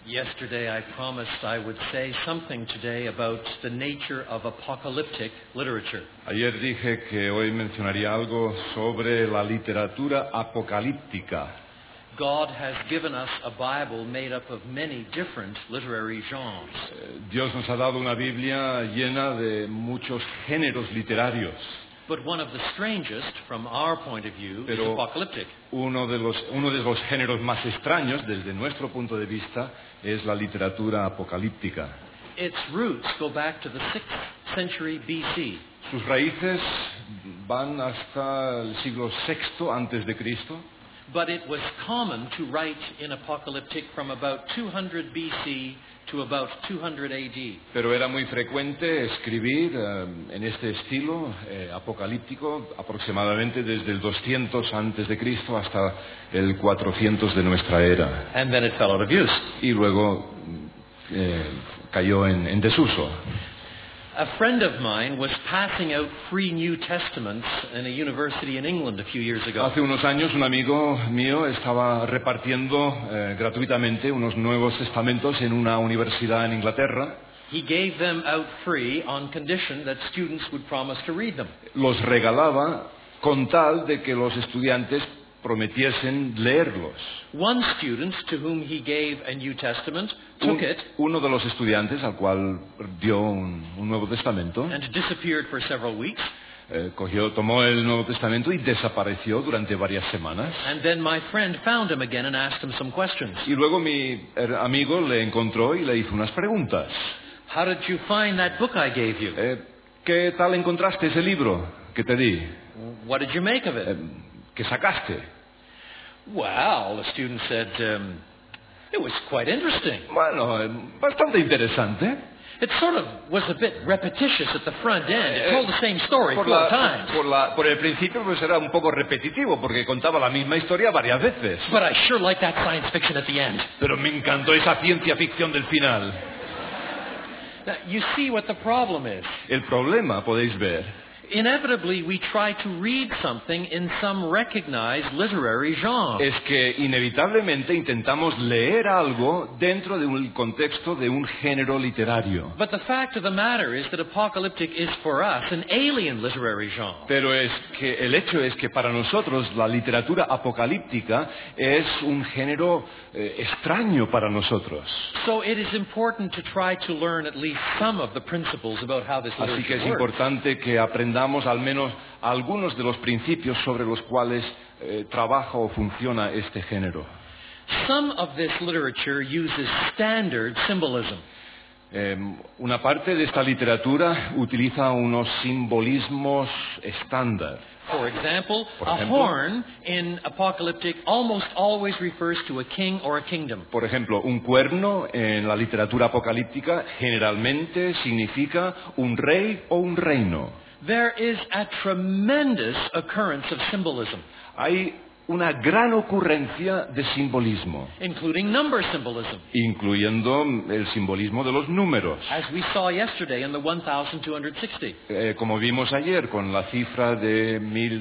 Yesterday I promised I would say something today about the nature of apocalyptic literature. Ayer dije que hoy mencionaría algo sobre la literatura apocalíptica. God has given us a Bible made up of many different literary genres. Dios nos ha dado una Biblia llena de muchos géneros literarios. But one of the strangest, from our point of view, is apocalyptic. Uno de los géneros más extraños, desde nuestro punto de vista, es la literatura apocalíptica. Its roots go back to the 6th century BC. Sus raíces van hasta el siglo VI antes de Cristo. But it was common to write in apocalyptic from about 200 BC to about 200 AD. Pero era muy frecuente escribir en este estilo apocalíptico aproximadamente desde el 200 antes de Cristo hasta el 400 de nuestra era. And then it fell out of use. Y luego cayó en desuso. A friend of mine was passing out free New Testaments in a university in England a few years ago. Hace unos años un amigo mío estaba repartiendo gratuitamente unos nuevos testamentos en una universidad en Inglaterra. He gave them out free on condition that students would promise to read them. Los regalaba con tal de que los estudiantes prometiesen leerlos. One student to whom he gave a New Testament took it. Uno de los estudiantes al cual dio un Nuevo Testamento and disappeared for several weeks. Tomó el Nuevo Testamento y desapareció durante varias semanas. And then my friend found him again and asked him some questions. Y luego mi amigo le encontró y le hizo unas preguntas. How did you find that book I gave you? ¿Qué tal encontraste ese libro que te di? What did you make of it? ¿Qué sacaste? Well, the student said, it was quite interesting. Bueno, bastante interesante. It sort of was a bit repetitious at the front end. It told the same story 4 times. Por el principio pues era un poco repetitivo porque contaba la misma historia varias veces. But I sure like that science fiction at the end. Pero me encantó esa ciencia ficción del final. Now, you see what the problem is. El problema, podéis ver. Inevitably, we try to read something in some recognized literary genre. Es que inevitablemente intentamos leer algo dentro de un contexto de un género literario. But the fact of the matter is that apocalyptic is for us an alien literary genre. Pero el hecho es que para nosotros la literatura apocalíptica es un género extraño para nosotros. So it is important to try to learn at least some of the principles about how this literature Así que es works. importante que aprendamos al menos algunos de los principios sobre los cuales trabaja o funciona este género. Some of this literature uses standard symbolism. Una parte de esta literatura utiliza unos simbolismos estándar. For example, Por a ejemplo, horn in apocalyptic almost always refers to a king or a kingdom. Por ejemplo, un cuerno en la literatura apocalíptica generalmente significa un rey o un reino. There is a tremendous occurrence of symbolism. Hay una gran ocurrencia de simbolismo, including number symbolism, incluyendo el simbolismo de los números. as we saw yesterday in the 1260. Como vimos ayer con la cifra de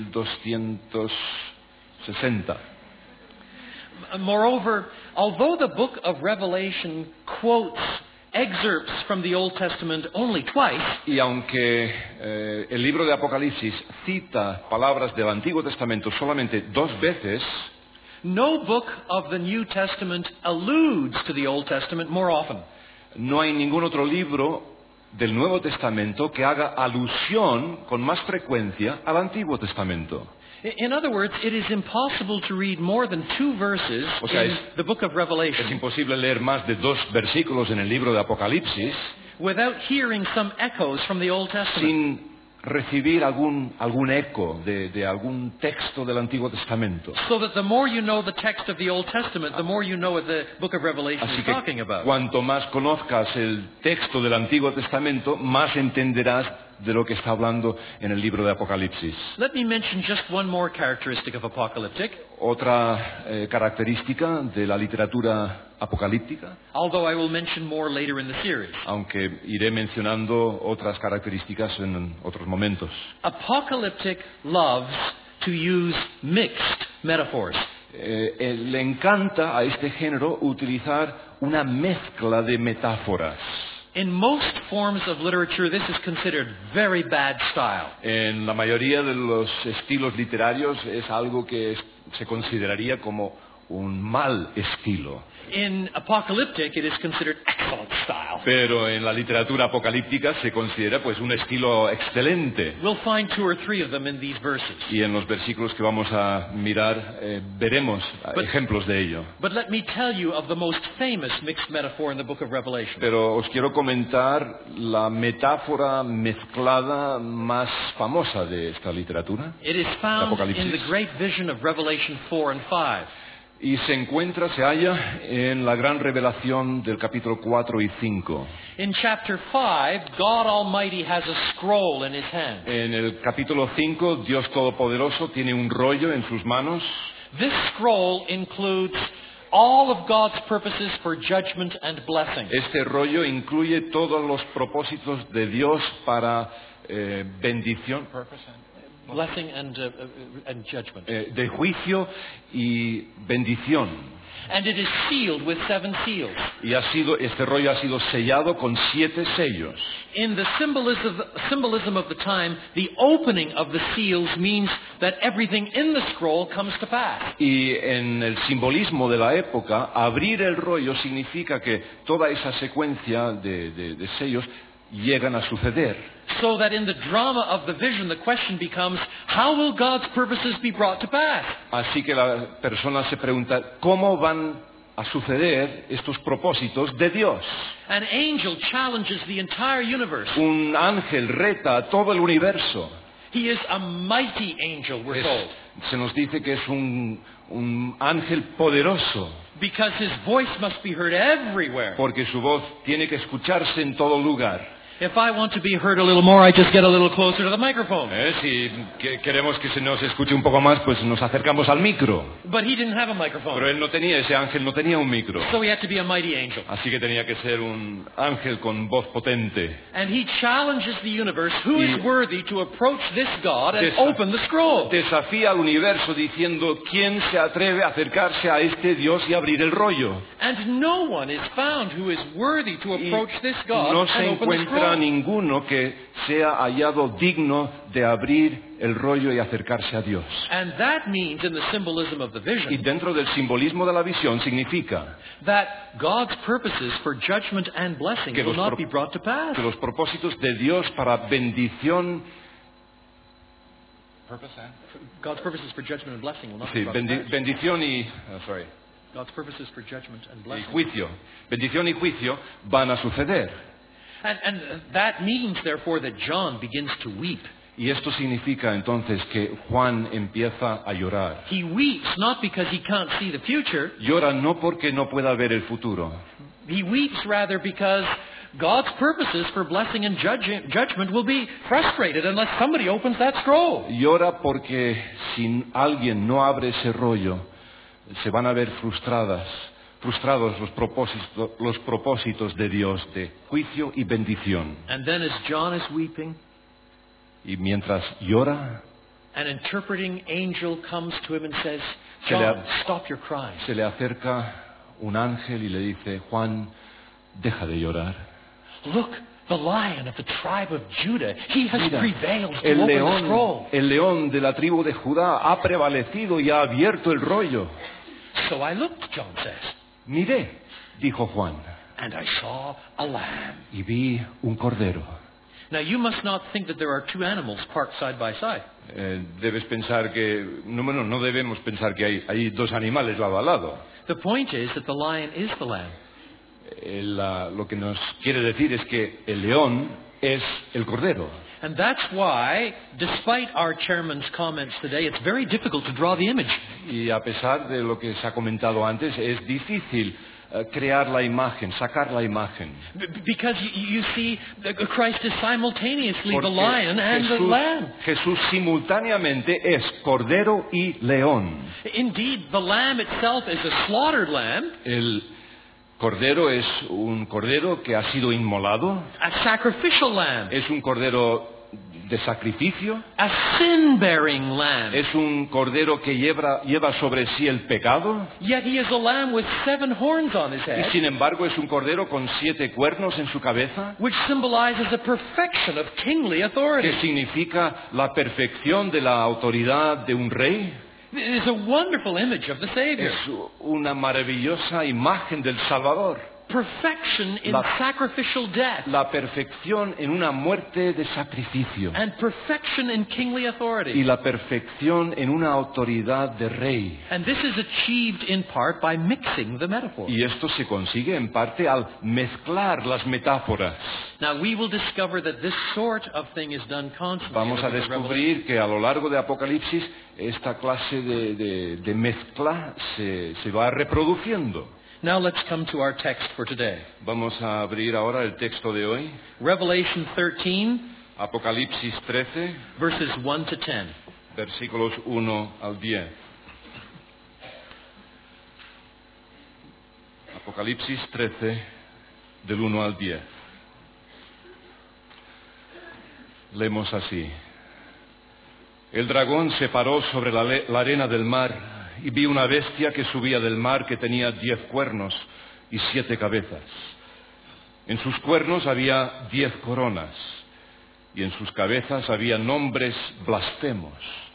1260. Moreover, although the book of Revelation quotes excerpts from the Old Testament only twice, Y aunque el libro de Apocalipsis cita palabras del Antiguo Testamento solamente 2 veces, no book of the New Testament alludes to the Old Testament more often. no hay ningún otro libro del Nuevo Testamento que haga alusión con más frecuencia al Antiguo Testamento. In other words, it is impossible to read more than 2 verses O sea, in the book of Es Revelation imposible leer más de 2 versículos en el libro de Apocalipsis without hearing some echoes from the Old Testament. sin recibir algún eco de algún texto del Antiguo Testamento. So that the more you know the text of the Old Testament, the more you know what the book of Revelation Así is que talking about. cuanto más conozcas el texto del Antiguo Testamento, más entenderás de lo que está hablando en el libro de Apocalipsis. Let me mention just one more characteristic of apocalyptic, Otra característica de la literatura apocalíptica, although I will mention more later in the series. aunque iré mencionando otras características en otros momentos. Apocalyptic loves to use mixed metaphors. le encanta a este género utilizar una mezcla de metáforas. In most forms of literature, this is considered very bad style. En la mayoría de los estilos literarios es algo que se consideraría como un mal estilo. In apocalyptic, it is considered excellent style. Pero en la literatura apocalíptica se considera pues un estilo excelente. We'll find 2 or 3 of them in these verses. Y en los versículos que vamos a mirar veremos ejemplos de ello. But let me tell you of the most famous mixed metaphor in the book of Revelation. Pero os quiero comentar la metáfora mezclada más famosa de esta literatura. It is found in the great vision of Revelation 4 and 5. Y se halla en la gran revelación del capítulo 4 y 5. In chapter 5, God Almighty has a scroll in his hand. En el capítulo 5, Dios Todopoderoso tiene un rollo en sus manos. This scroll includes all of God's purposes for judgment and blessing. Este rollo incluye todos los propósitos de Dios para bendición, Blessing and judgment. De juicio y bendición. And it is sealed with 7 seals. Y este rollo ha sido sellado con 7 sellos. In the symbolism of the time, the opening of the seals means that everything in the scroll comes to pass. Y en el simbolismo de la época, abrir el rollo significa que toda esa secuencia de sellos llegan a suceder. So that in the drama of the vision, the question becomes, how will God's purposes be brought to pass? Así que la persona se pregunta, ¿cómo van a suceder estos propósitos de Dios? An angel challenges the entire universe. Un ángel reta a todo el universo. He is a mighty angel, we're told. Se nos dice que es un ángel poderoso. Because his voice must be heard everywhere. Porque su voz tiene que escucharse en todo lugar. If I want to be heard a little more, I just get a little closer to the microphone. Si queremos que se nos escuche un poco más, pues nos acercamos al micro. But he didn't have a microphone. Pero ese ángel no tenía un micro. So he had to be a mighty angel. Así que tenía que ser un ángel con voz potente. And he challenges the universe, who is worthy to approach this God and open the scroll. Desafía al universo diciendo, ¿quién se atreve a acercarse a este Dios y abrir el rollo? And no one is found who is worthy to approach this God no and se open the scroll. encuentra ninguno que sea hallado digno de abrir el rollo y acercarse a Dios. And that means, in the symbolism of the vision, Y dentro del simbolismo de la visión significa that God's purposes for judgment and blessing will not be brought to pass. Que los propósitos de Dios para bendición God's purposes for judgment and blessing will not be brought to pass. bendición y God's purposes for judgment and blessing. Y juicio. Bendición y juicio van a suceder. And that means, therefore, that John begins to weep. Y esto significa entonces que Juan empieza a llorar. He weeps not because he can't see the future. Llora no porque no pueda ver el futuro. He weeps rather because God's purposes for blessing and judgment will be frustrated unless somebody opens that scroll. Llora porque si alguien no abre ese rollo, se van a ver frustrados los propósitos de Dios de juicio y bendición. And then as John is weeping, y mientras llora, an interpreting angel comes to him and says, John, stop your crying. Se le acerca un ángel y le dice, Juan, deja de llorar. Look, the lion of the tribe of Judah, he has prevailed to open the scroll. El león de la tribu de Judá ha prevalecido y ha abierto el rollo. So I looked, John says. Miré, dijo Juan. And I saw a lamb. Y vi un cordero. Now you must not think that there are 2 animals parked side by side. Debes pensar que no debemos pensar que hay 2 animales lado a lado. The point is that the lion is the lamb. Lo que nos quiere decir es que el león es el cordero. And that's why, despite our chairman's comments today, it's very difficult to draw the image. Y a pesar de lo que se ha comentado antes, es difícil crear la imagen, sacar la imagen. Because you see, Christ is simultaneously the lion and the lamb. Jesús simultáneamente es cordero y león. Indeed, the lamb itself is a slaughtered lamb. El cordero es un cordero que ha sido inmolado. A sacrificial lamb. Es un cordero de sacrificio, a sin-bearing lamb. es un cordero que lleva sobre sí el pecado, Yet he is a lamb with 7 horns on his y head, sin embargo es un cordero con 7 cuernos en su cabeza, which symbolizes the perfection of kingly authority. que significa la perfección de la autoridad de un rey. It is a wonderful image of the Savior. Es una maravillosa imagen del Salvador. Perfection in La- sacrificial death La perfección en una muerte de sacrificio and perfection in kingly y authority. la perfección en una autoridad de rey. And this is achieved in part by mixing the metaphors. Y esto se consigue en parte al mezclar las metáforas. Now we will discover that this sort of thing is done constantly. Vamos a in the book of Revelation. descubrir que a lo largo de Apocalipsis esta clase de mezcla se va reproduciendo. Now let's come to our text for today. Vamos a abrir ahora el texto de hoy, Revelation 13, Apocalipsis 13, verses 1 to 10. versículos 1 al 10. Apocalipsis 13, del 1 al 10. Leemos así. El dragón se paró sobre la arena del mar y vi una bestia que subía del mar que tenía 10 cuernos y 7 cabezas. En sus cuernos había 10 coronas y en sus cabezas había nombres blasfemos.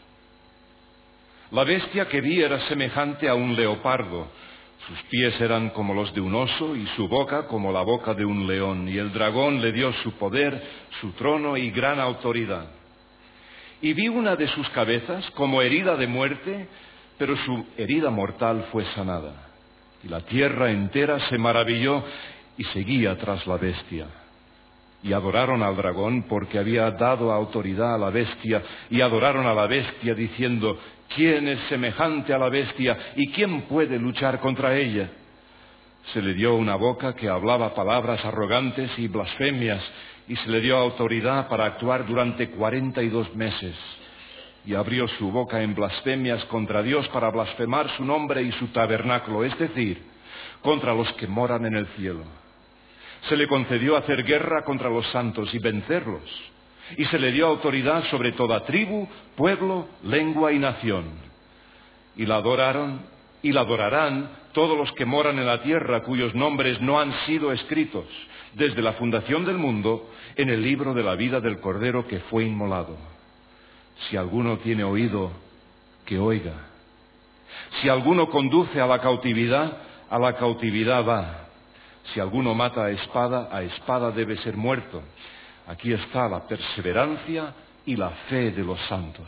La bestia que vi era semejante a un leopardo. Sus pies eran como los de un oso y su boca como la boca de un león. Y el dragón le dio su poder, su trono y gran autoridad. Y vi una de sus cabezas como herida de muerte, pero su herida mortal fue sanada. Y la tierra entera se maravilló y seguía tras la bestia. Y adoraron al dragón porque había dado autoridad a la bestia, y adoraron a la bestia diciendo: ¿quién es semejante a la bestia y quién puede luchar contra ella? Se le dio una boca que hablaba palabras arrogantes y blasfemias, y se le dio autoridad para actuar durante 42 meses. Y abrió su boca en blasfemias contra Dios para blasfemar su nombre y su tabernáculo, es decir, contra los que moran en el cielo. Se le concedió hacer guerra contra los santos y vencerlos. Y se le dio autoridad sobre toda tribu, pueblo, lengua y nación. Y la adoraron y la adorarán todos los que moran en la tierra, cuyos nombres no han sido escritos desde la fundación del mundo en el libro de la vida del Cordero que fue inmolado. Si alguno tiene oído, que oiga. Si alguno conduce a la cautividad va. Si alguno mata a espada debe ser muerto. Aquí está la perseverancia y la fe de los santos.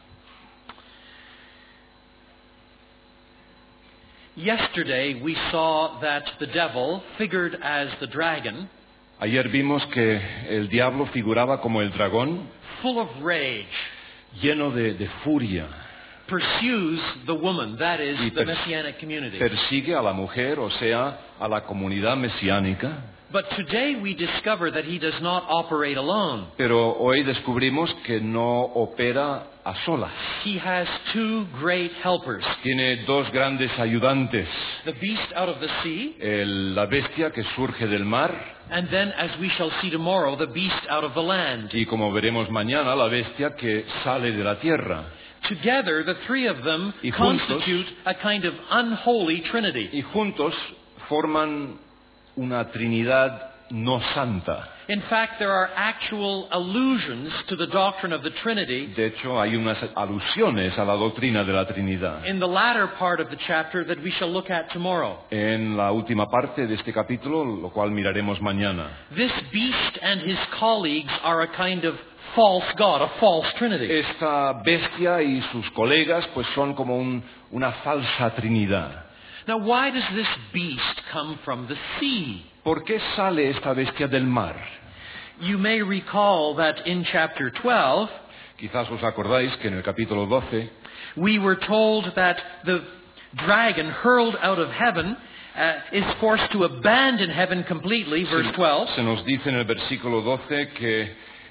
Yesterday we saw that the devil, figured as the dragon, Ayer vimos que el diablo figuraba como el dragón, full of rage, lleno de furia. pursues the woman, that is, Y the messianic community. persigue a la mujer, o sea, a la comunidad mesiánica. But today we discover that he does not operate alone. Pero hoy descubrimos que no opera a solas. He has 2 great helpers. Tiene 2 grandes ayudantes. The beast out of the sea, La bestia que surge del mar and then, as we shall see tomorrow, the beast out of the land. y, como veremos mañana, la bestia que sale de la tierra. Together, the 3 of them Y juntos- constitute a kind of unholy trinity. Y juntos forman una trinidad no santa. In fact, there are actual allusions to the doctrine of the Trinity De hecho, hay unas alusiones a la doctrina de la Trinidad. in the latter part of the chapter that we shall look at tomorrow. En la última parte de este capítulo, lo cual miraremos mañana. This beast and his colleagues are a kind of false god, a false trinity. Esta bestia y sus colegas pues son como una falsa trinidad. Now, why does this beast come from the sea? ¿Por qué sale esta bestia del mar? You may recall that in chapter 12, Quizás os acordáis que en el capítulo 12 we were told that the dragon hurled out of heaven is forced to abandon heaven completely, verse 12. se nos dice en el versículo 12 que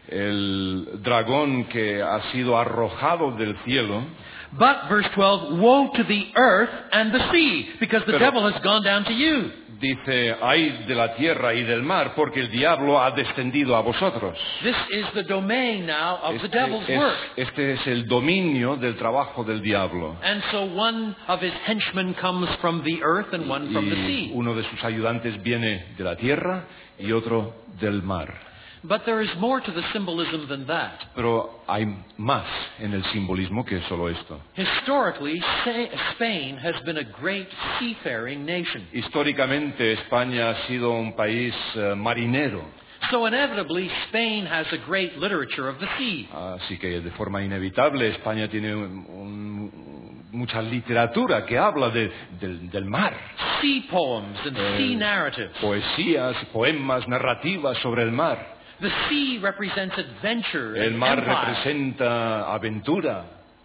el dragón que ha sido arrojado del cielo. But, verse 12, woe to the earth and the sea, because the Pero- devil has gone down to you. Dice, ay de la tierra y del mar, porque el diablo ha descendido a vosotros. This is the domain now of the devil's work. Este es el dominio del trabajo del diablo. And so one of his henchmen comes from the earth and one from the Y sea. uno de sus ayudantes viene de la tierra y otro del mar. But there is more to the symbolism than that. Pero hay más en el simbolismo que solo esto. Historically, Spain has been a great seafaring nation. Históricamente España ha sido un país marinero, So inevitably, Spain has a great literature of the sea. así que de forma inevitable España tiene mucha literatura que habla del mar. Sea poems and sea narratives. Poesías, poemas, narrativas sobre el mar. The sea represents adventure El and mar empire. representa aventura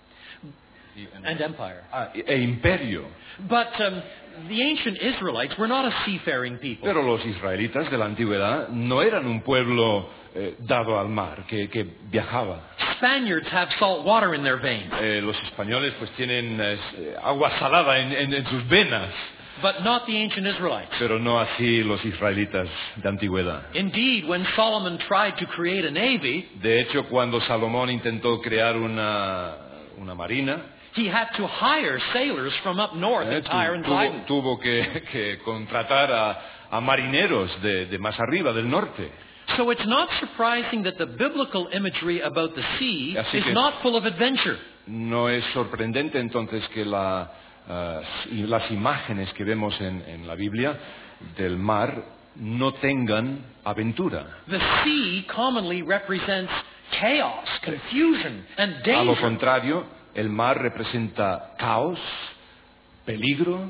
And empire. e imperio. But the ancient Israelites were not a seafaring people. Pero los israelitas de la antigüedad no eran un pueblo dado al mar, que viajaba. Spaniards have salt water in their veins, Los españoles pues tienen agua salada en sus venas, but not the ancient Israelites. pero no así los israelitas de antigüedad. Indeed, when Solomon tried to create a navy, De hecho, cuando Salomón intentó crear una marina, he had to hire sailors from up north in Tyre and Sidon. tuvo que contratar a marineros de más arriba, del norte. So it's not surprising that the biblical imagery about the sea Así is que- not full of adventure. No es sorprendente entonces que las imágenes que vemos en la Biblia del mar no tengan aventura. The sea commonly represents chaos, confusion, and A lo danger. contrario, el mar representa caos, peligro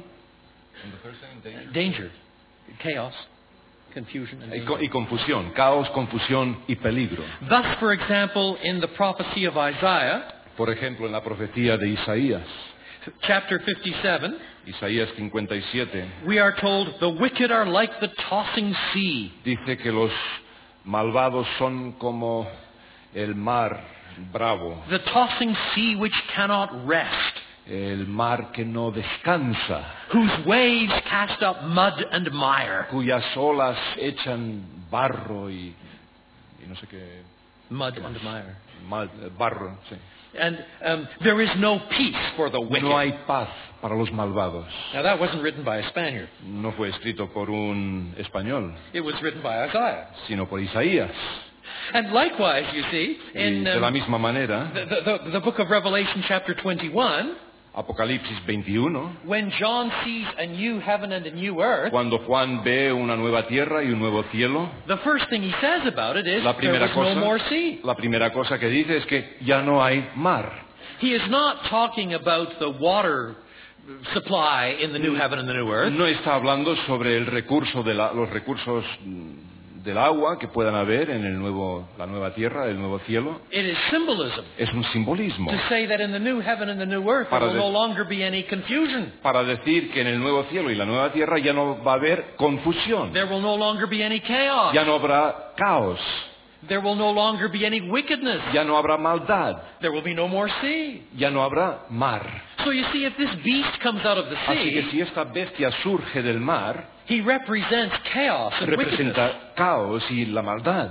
Danger, chaos, confusion, and danger. y confusión. Caos, confusión y peligro. Thus, for example, in the prophecy of Isaiah, Por ejemplo, en la profecía de Isaías, chapter 57, Isaías 57, we are told, the wicked are like the tossing sea. dice que los malvados son como el mar bravo, The tossing sea which cannot rest, el mar que no descansa, whose waves cast up mud and mire. cuyas olas echan barro y no sé qué, Mud and mire. barro, sí. And there is no peace for the wicked. No hay paz para los malvados. Now that wasn't written by a Spaniard. No fue escrito por un español, It was written by Isaiah. sino por Isaías. And likewise, you see, Y in de la misma manera, the book of Revelation chapter 21, Apocalipsis 21, when John sees a new heaven and a new earth, cuando Juan ve una nueva tierra y un nuevo cielo, the first thing he says about it is la there primera was no more sea. cosa que dice es que ya no hay mar. He is not talking about the water supply in the new heaven and the new earth. No está hablando sobre el recurso los recursos del agua que puedan haber en la nueva tierra, el nuevo cielo. It is symbolism Es un simbolismo to say that in the new heaven and the new earth there Para will de- no longer be any confusion. para decir que en el nuevo cielo y la nueva tierra ya no va a haber confusión, There will no longer be any chaos. ya no habrá caos, There will no longer be any wickedness. ya no habrá maldad, There will be no more sea. ya no habrá mar. So you see, if this beast comes out of the Así que sea, si esta bestia surge del mar, he represents chaos and wickedness. representa caos y la maldad.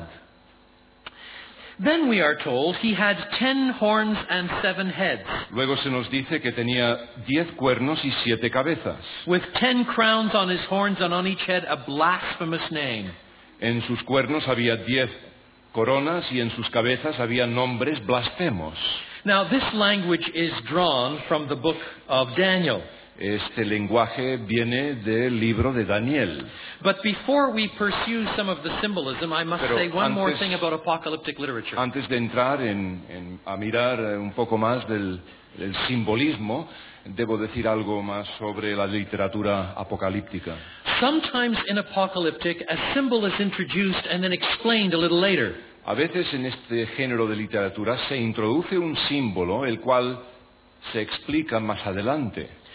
Then we are told he had 10 horns and 7 heads, Luego se nos dice que tenía 10 cuernos y 7 cabezas. with 10 crowns on his horns and on each head a blasphemous name. En sus cuernos había 10 coronas y en sus cabezas había nombres blasfemos. Now this language is drawn from the book of Daniel. Este lenguaje viene del libro de Daniel. But before we pursue some of the symbolism, I must Pero say one more antes- thing about apocalyptic literature. Antes de entrar a mirar un poco más del simbolismo, debo decir algo más sobre la literatura apocalíptica. Sometimes in apocalyptic, a symbol is introduced and then explained a little later. A veces en este género de literatura se introduce un símbolo el cual se explica más adelante.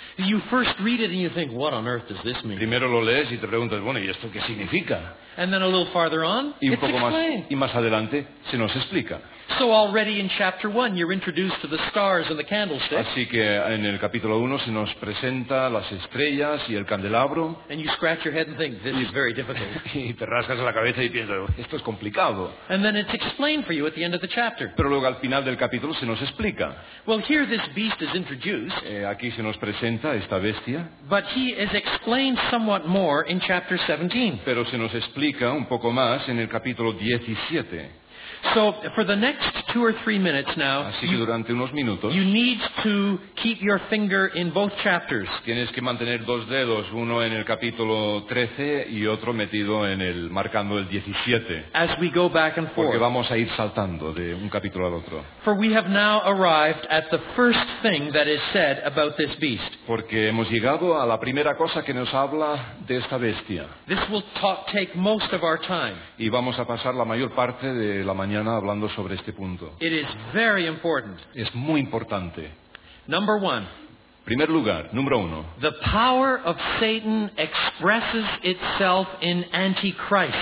You first read it and you think, what on earth does this mean? Primero lo lees y te preguntas, bueno, ¿y esto qué significa? And then a little farther on, Y un it's poco más, explained. y más adelante se nos explica. So already in chapter 1, you're introduced to the stars and the candlestick, Así que en el capítulo 1 se nos presenta las estrellas y el candelabro, and you scratch your head and think, this is very difficult. y te rascas la cabeza y piensas, esto es complicado. And then it's explained for you at the end of the chapter. Pero luego al final del capítulo se nos explica. Well, here this beast is introduced, Aquí se nos presenta esta bestia, but he is explained somewhat more in chapter 17. pero se nos explica un poco más en el capítulo 17. So for the next 2 or 3 minutes now, Así que durante unos minutos you need to keep your finger in both chapters. tienes que mantener dos dedos, uno en el capítulo 13 y otro metido marcando el 17. As we go back and Porque forth. vamos a ir saltando de un capítulo al otro. For we have now arrived at the first thing that is said about this beast. Porque hemos llegado a la primera cosa que nos habla de esta bestia. This will take most of our time. Y vamos a pasar la mayor parte de la mañana hablando sobre este punto. It is very important. Es muy importante. Number 1, Primer lugar, número 1. the power of Satan expresses itself in antichrists.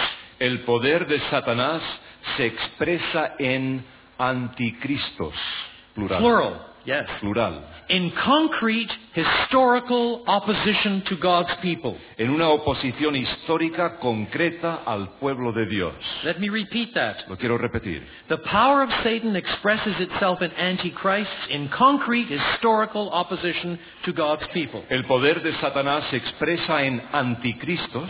El poder de Satanás se expresa en anticristos. Plural, yes. Plural. In concrete, historical opposition to God's people. En una oposición histórica concreta al pueblo de Dios. Let me repeat that. Lo quiero repetir. The power of Satan expresses itself in antichrists in concrete historical opposition to God's people. El poder de Satanás se expresa en anticristos,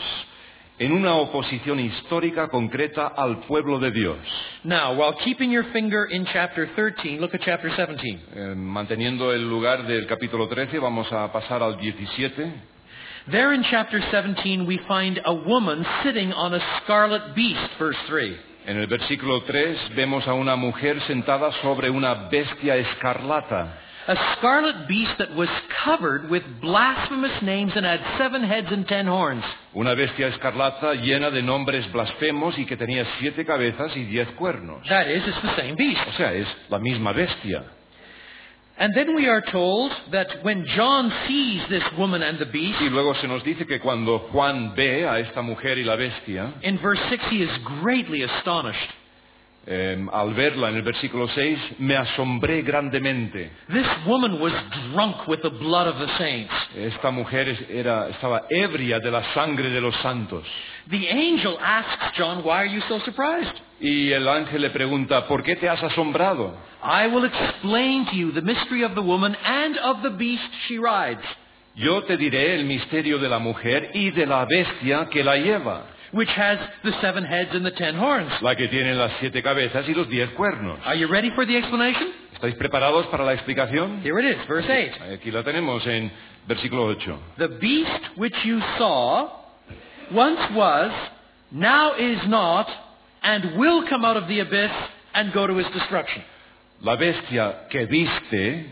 en una oposición histórica concreta al pueblo de Dios. Now, while keeping your finger in chapter 13, look at chapter 17. Manteniendo el lugar del capítulo 13, vamos a pasar al 17. There in chapter 17 we find a woman sitting on a scarlet beast, verse 3. En el versículo 3 vemos a una mujer sentada sobre una bestia escarlata. A scarlet beast that was covered with blasphemous names and had 7 heads and 10 horns. Una bestia escarlata llena de nombres blasfemos y que tenía 7 cabezas y 10 cuernos. That is, it's the same beast. O sea, es la misma bestia. And then we are told that when John sees this woman and the beast, Y luego se nos dice que cuando Juan ve a esta mujer y la bestia, in verse 6 he is greatly astonished. al verla en el versículo 6, me asombré grandemente. This woman was drunk with the blood of the saints. Esta mujer estaba ebria de la sangre de los santos. The angel asks John, why are you so surprised? Y el ángel le pregunta, ¿por qué te has asombrado? I will explain to you the mystery of the woman and of the beast she rides, Yo te diré el misterio de la mujer y de la bestia que la lleva, which has the 7 heads and the 10 horns. la que tiene las 7 cabezas y los 10 cuernos. Are you ready for the explanation? ¿Estáis preparados para la explicación? Here it is, verse 8. Aquí la tenemos en versículo 8. The beast which you saw once was, now is not, and will come out of the abyss and go to his destruction. La bestia que viste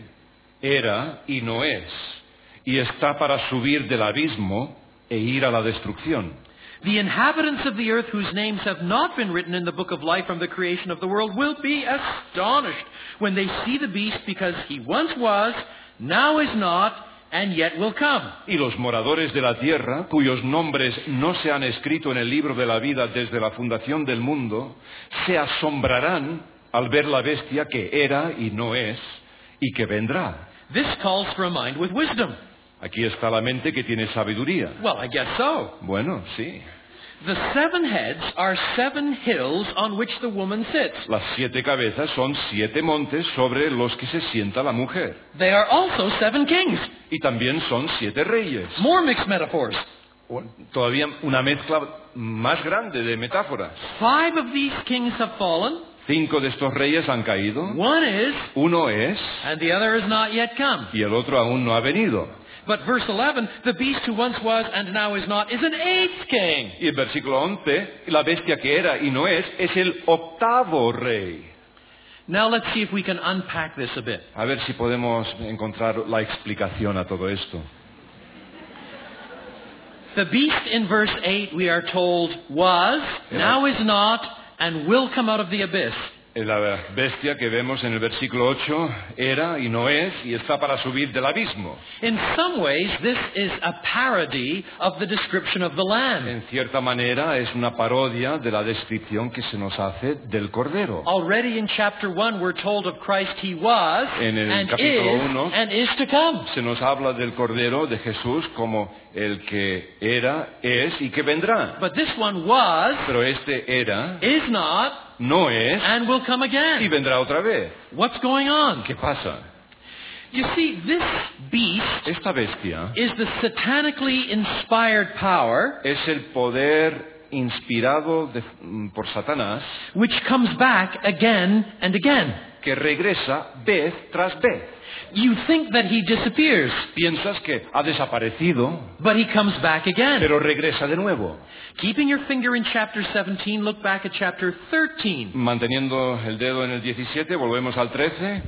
era y no es, y está para subir del abismo e ir a la destrucción. The inhabitants of the earth whose names have not been written in the book of life from the creation of the world will be astonished when they see the beast, because he once was, now is not, and yet will come. Y los moradores de la tierra, cuyos nombres no se han escrito en el libro de la vida desde la fundación del mundo, se asombrarán al ver la bestia que era y no es, y que vendrá. This calls for a mind with wisdom. Aquí está la mente que tiene sabiduría. Well, I guess so. Bueno, sí. The 7 heads are 7 hills on which the woman sits. Las 7 cabezas son 7 montes sobre los que se sienta la mujer. They are also 7 kings. Y también son 7 reyes. More mixed metaphors. Todavía una mezcla más grande de metáforas. 5 of these kings have fallen. 5 de estos reyes han caído. One is, Uno es, and the other is not yet come. y el otro aún no ha venido. But verse 11, the beast who once was and now is not is an 8th king. Y el versículo 11, la bestia que era y no es el 8º rey. Now let's see if we can unpack this a bit. A ver si podemos encontrar la explicación a todo esto. The beast in verse 8, we are told, was, now is not, and will come out of the abyss. La bestia que vemos en el versículo 8 era y no es y está para subir del abismo. In some ways, this is a parody of the description of the Lamb. En cierta manera es una parodia de la descripción que se nos hace del Cordero. Already in chapter 1, we're told of Christ he was, En el capítulo 1 and is to come. se nos habla del Cordero de Jesús como el que era, es y que vendrá. But this one was, Pero este era, is not, no es and will come y again. vendrá otra vez. What's going on? ¿Qué pasa? You see, this beast Esta bestia is the satanically inspired power es el poder inspirado por Satanás which comes back again and again. que regresa vez tras vez. You think that he disappears, Piensas que ha desaparecido, but he comes back again. pero regresa de nuevo. Keeping your finger in chapter 17, look back at chapter 13. Manteniendo el dedo en el 17, volvemos al 13.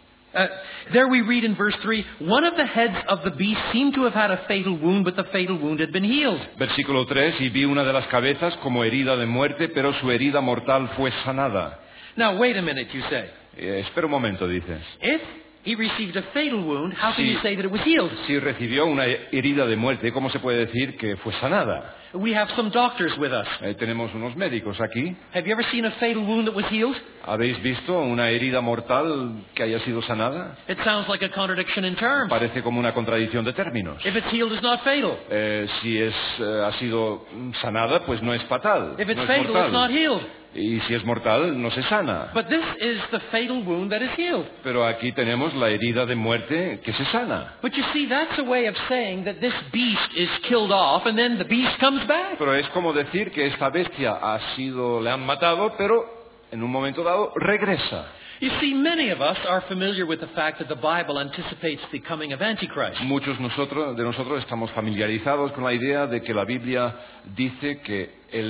There we read in verse 3, one of the heads of the beast seemed to have had a fatal wound, but the fatal wound had been healed. Versículo 3, y vi una de las cabezas como herida de muerte, pero su herida mortal fue sanada. Now, wait a minute, you say. Espera un momento, dices. If he received a fatal wound, how can Sí. you say that it was healed? Si recibió una herida de muerte, ¿cómo se puede decir que fue sanada? We have some doctors with us. Tenemos unos médicos aquí. Have you ever seen a fatal wound that was healed? ¿Habéis visto una herida mortal que haya sido sanada? It sounds like a contradiction in terms. Parece como una contradicción de términos. If it's healed, it's not fatal. Si ha sido sanada, pues no es fatal. If it's No es fatal, it's not mortal. healed. Y si es mortal, no se sana. But this is the fatal wound that is healed. Pero aquí tenemos la herida de muerte que se sana. But you see, that's a way of saying that this beast is killed off and then the beast comes back. Pero es como decir que esta bestia le han matado, pero en un momento dado regresa. You see, many of us are familiar with the fact that the Bible anticipates the coming of Antichrist. Muchos de nosotros estamos familiarizados con la idea de que la Biblia dice que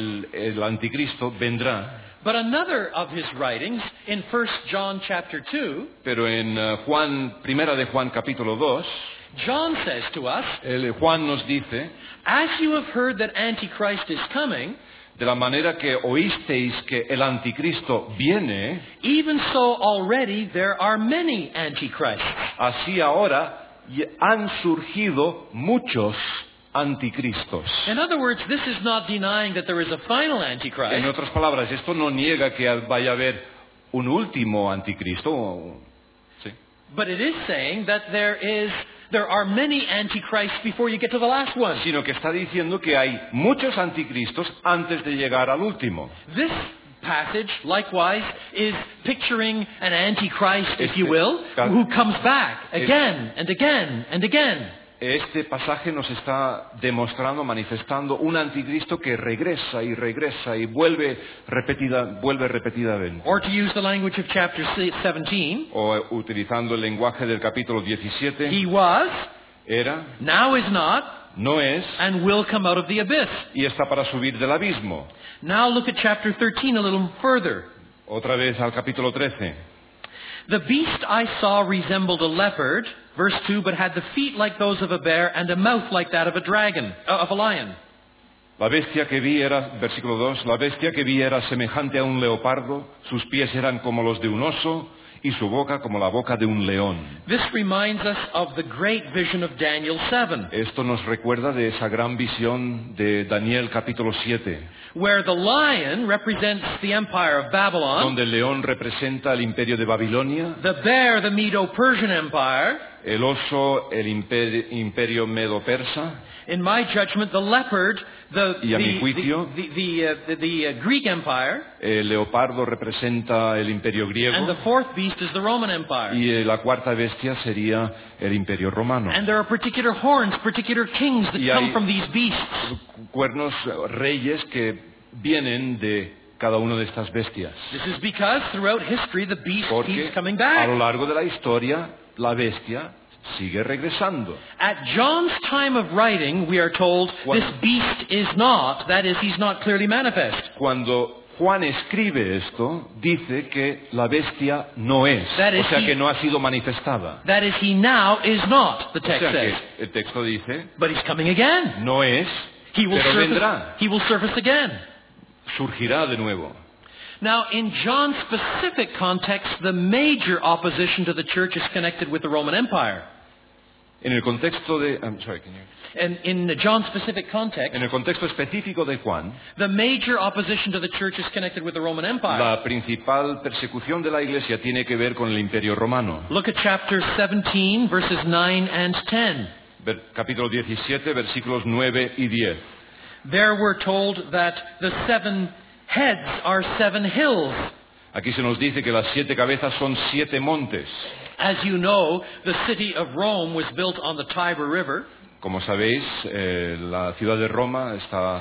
el anticristo vendrá. But another of his writings, in 1 John chapter 2, Pero en Primera de Juan capítulo 2, John says to us, Juan nos dice, as you have heard that Antichrist is coming, de la manera que oísteis que el anticristo viene, even so already there are many Antichrists. así ahora han surgido muchos anticristos. In other words, this is not denying that there is a final Antichrist. En otras palabras, esto no niega que vaya a haber un último anticristo. Sí. But it is saying that there are many antichrists before you get to the last one. Sino que está diciendo que hay muchos anticristos antes de llegar al último. This passage, likewise, is picturing an antichrist, if you will, who comes back again and again and again. Este pasaje nos está demostrando, manifestando un anticristo que regresa y regresa y vuelve repetidamente. Or to use the language of chapter 17, O utilizando el lenguaje del capítulo 17, he was, era, now is not, no es, and will come out of the abyss. y está para subir del abismo. Now look at chapter 13 a little further. Otra vez al capítulo 13. The beast I saw resembled a leopard, verse 2, but had the feet like those of a bear and a mouth like that of a lion. La bestia que vi era, versículo 2, la bestia que vi era semejante a un leopardo, sus pies eran como los de un oso y su boca como la boca de un león. This reminds us of the great vision of Daniel 7, Esto nos recuerda de esa gran visión de Daniel capítulo 7, where the lion represents the empire of Babylon, donde el león representa el imperio de Babilonia, the bear the Medo-Persian empire, el oso el imperio medo-persa, in my judgment the leopard y a mi juicio, the Greek empire, el leopardo representa el imperio and griego the fourth beast is the Roman empire. y la cuarta bestia sería el imperio romano. And there are particular horns, particular kings that Y come hay from these beasts. Cuernos, reyes que vienen de cada una de estas bestias. This is because throughout history the beast Porque keeps coming a lo back. largo de la historia la bestia sigue regresando. At John's time of writing, we are told What? this beast is not, that is, he's not clearly manifest. Cuando Juan escribe esto, dice que la bestia no es, That is, o sea que no ha sido manifestada. That is, he now is not, the O text sea says. que el texto dice, But he's coming again. no es, He will pero vendrá, surface again. surgirá de nuevo. Now, in John's specific context, the major opposition to the church is connected with the Roman Empire. En el contexto de... And in John's specific context, En el contexto específico de Juan, the major opposition to the church is connected with the Roman Empire. la principal persecución de la Iglesia tiene que ver con el Imperio Romano. Look at chapter 17, verses 9 and 10. Capítulo 17, versículos 9 y 10. There we're told that the 7 heads are 7 hills. Aquí se nos dice que las 7 cabezas son 7 montes. As you know, the city of Rome was built on the Tiber River. Como sabéis, la ciudad de Roma está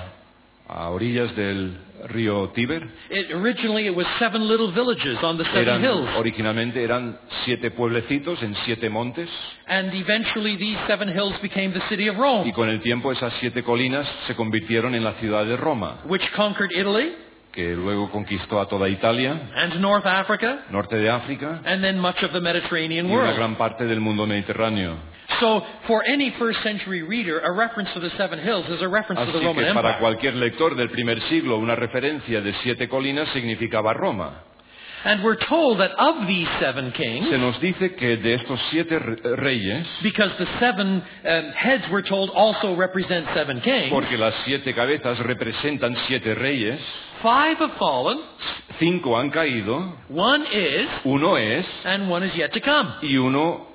a orillas del río Tíber. Originally it was 7 little villages on the 7 hills. Originalmente eran 7 pueblecitos en 7 montes. And eventually these 7 hills became the city of Rome. Y con el tiempo esas 7 colinas se convirtieron en la ciudad de Roma, Which conquered Italy, que luego conquistó a toda Italia, and North Africa, norte de África, and then much of the Mediterranean y una world. gran parte del mundo mediterráneo. So, for any first century reader, a reference to the 7 hills is a reference to Así the Roman que para Empire. cualquier lector del primer siglo, una referencia de 7 colinas significaba Roma. And we're told that of these 7 kings, Se nos dice que de estos 7 reyes, because the 7 heads, we're told, also represent 7 kings, porque las 7 cabezas representan 7 reyes, 5 have fallen, 5 han caído, 1 is, 1 es, and 1 is yet to come. y 1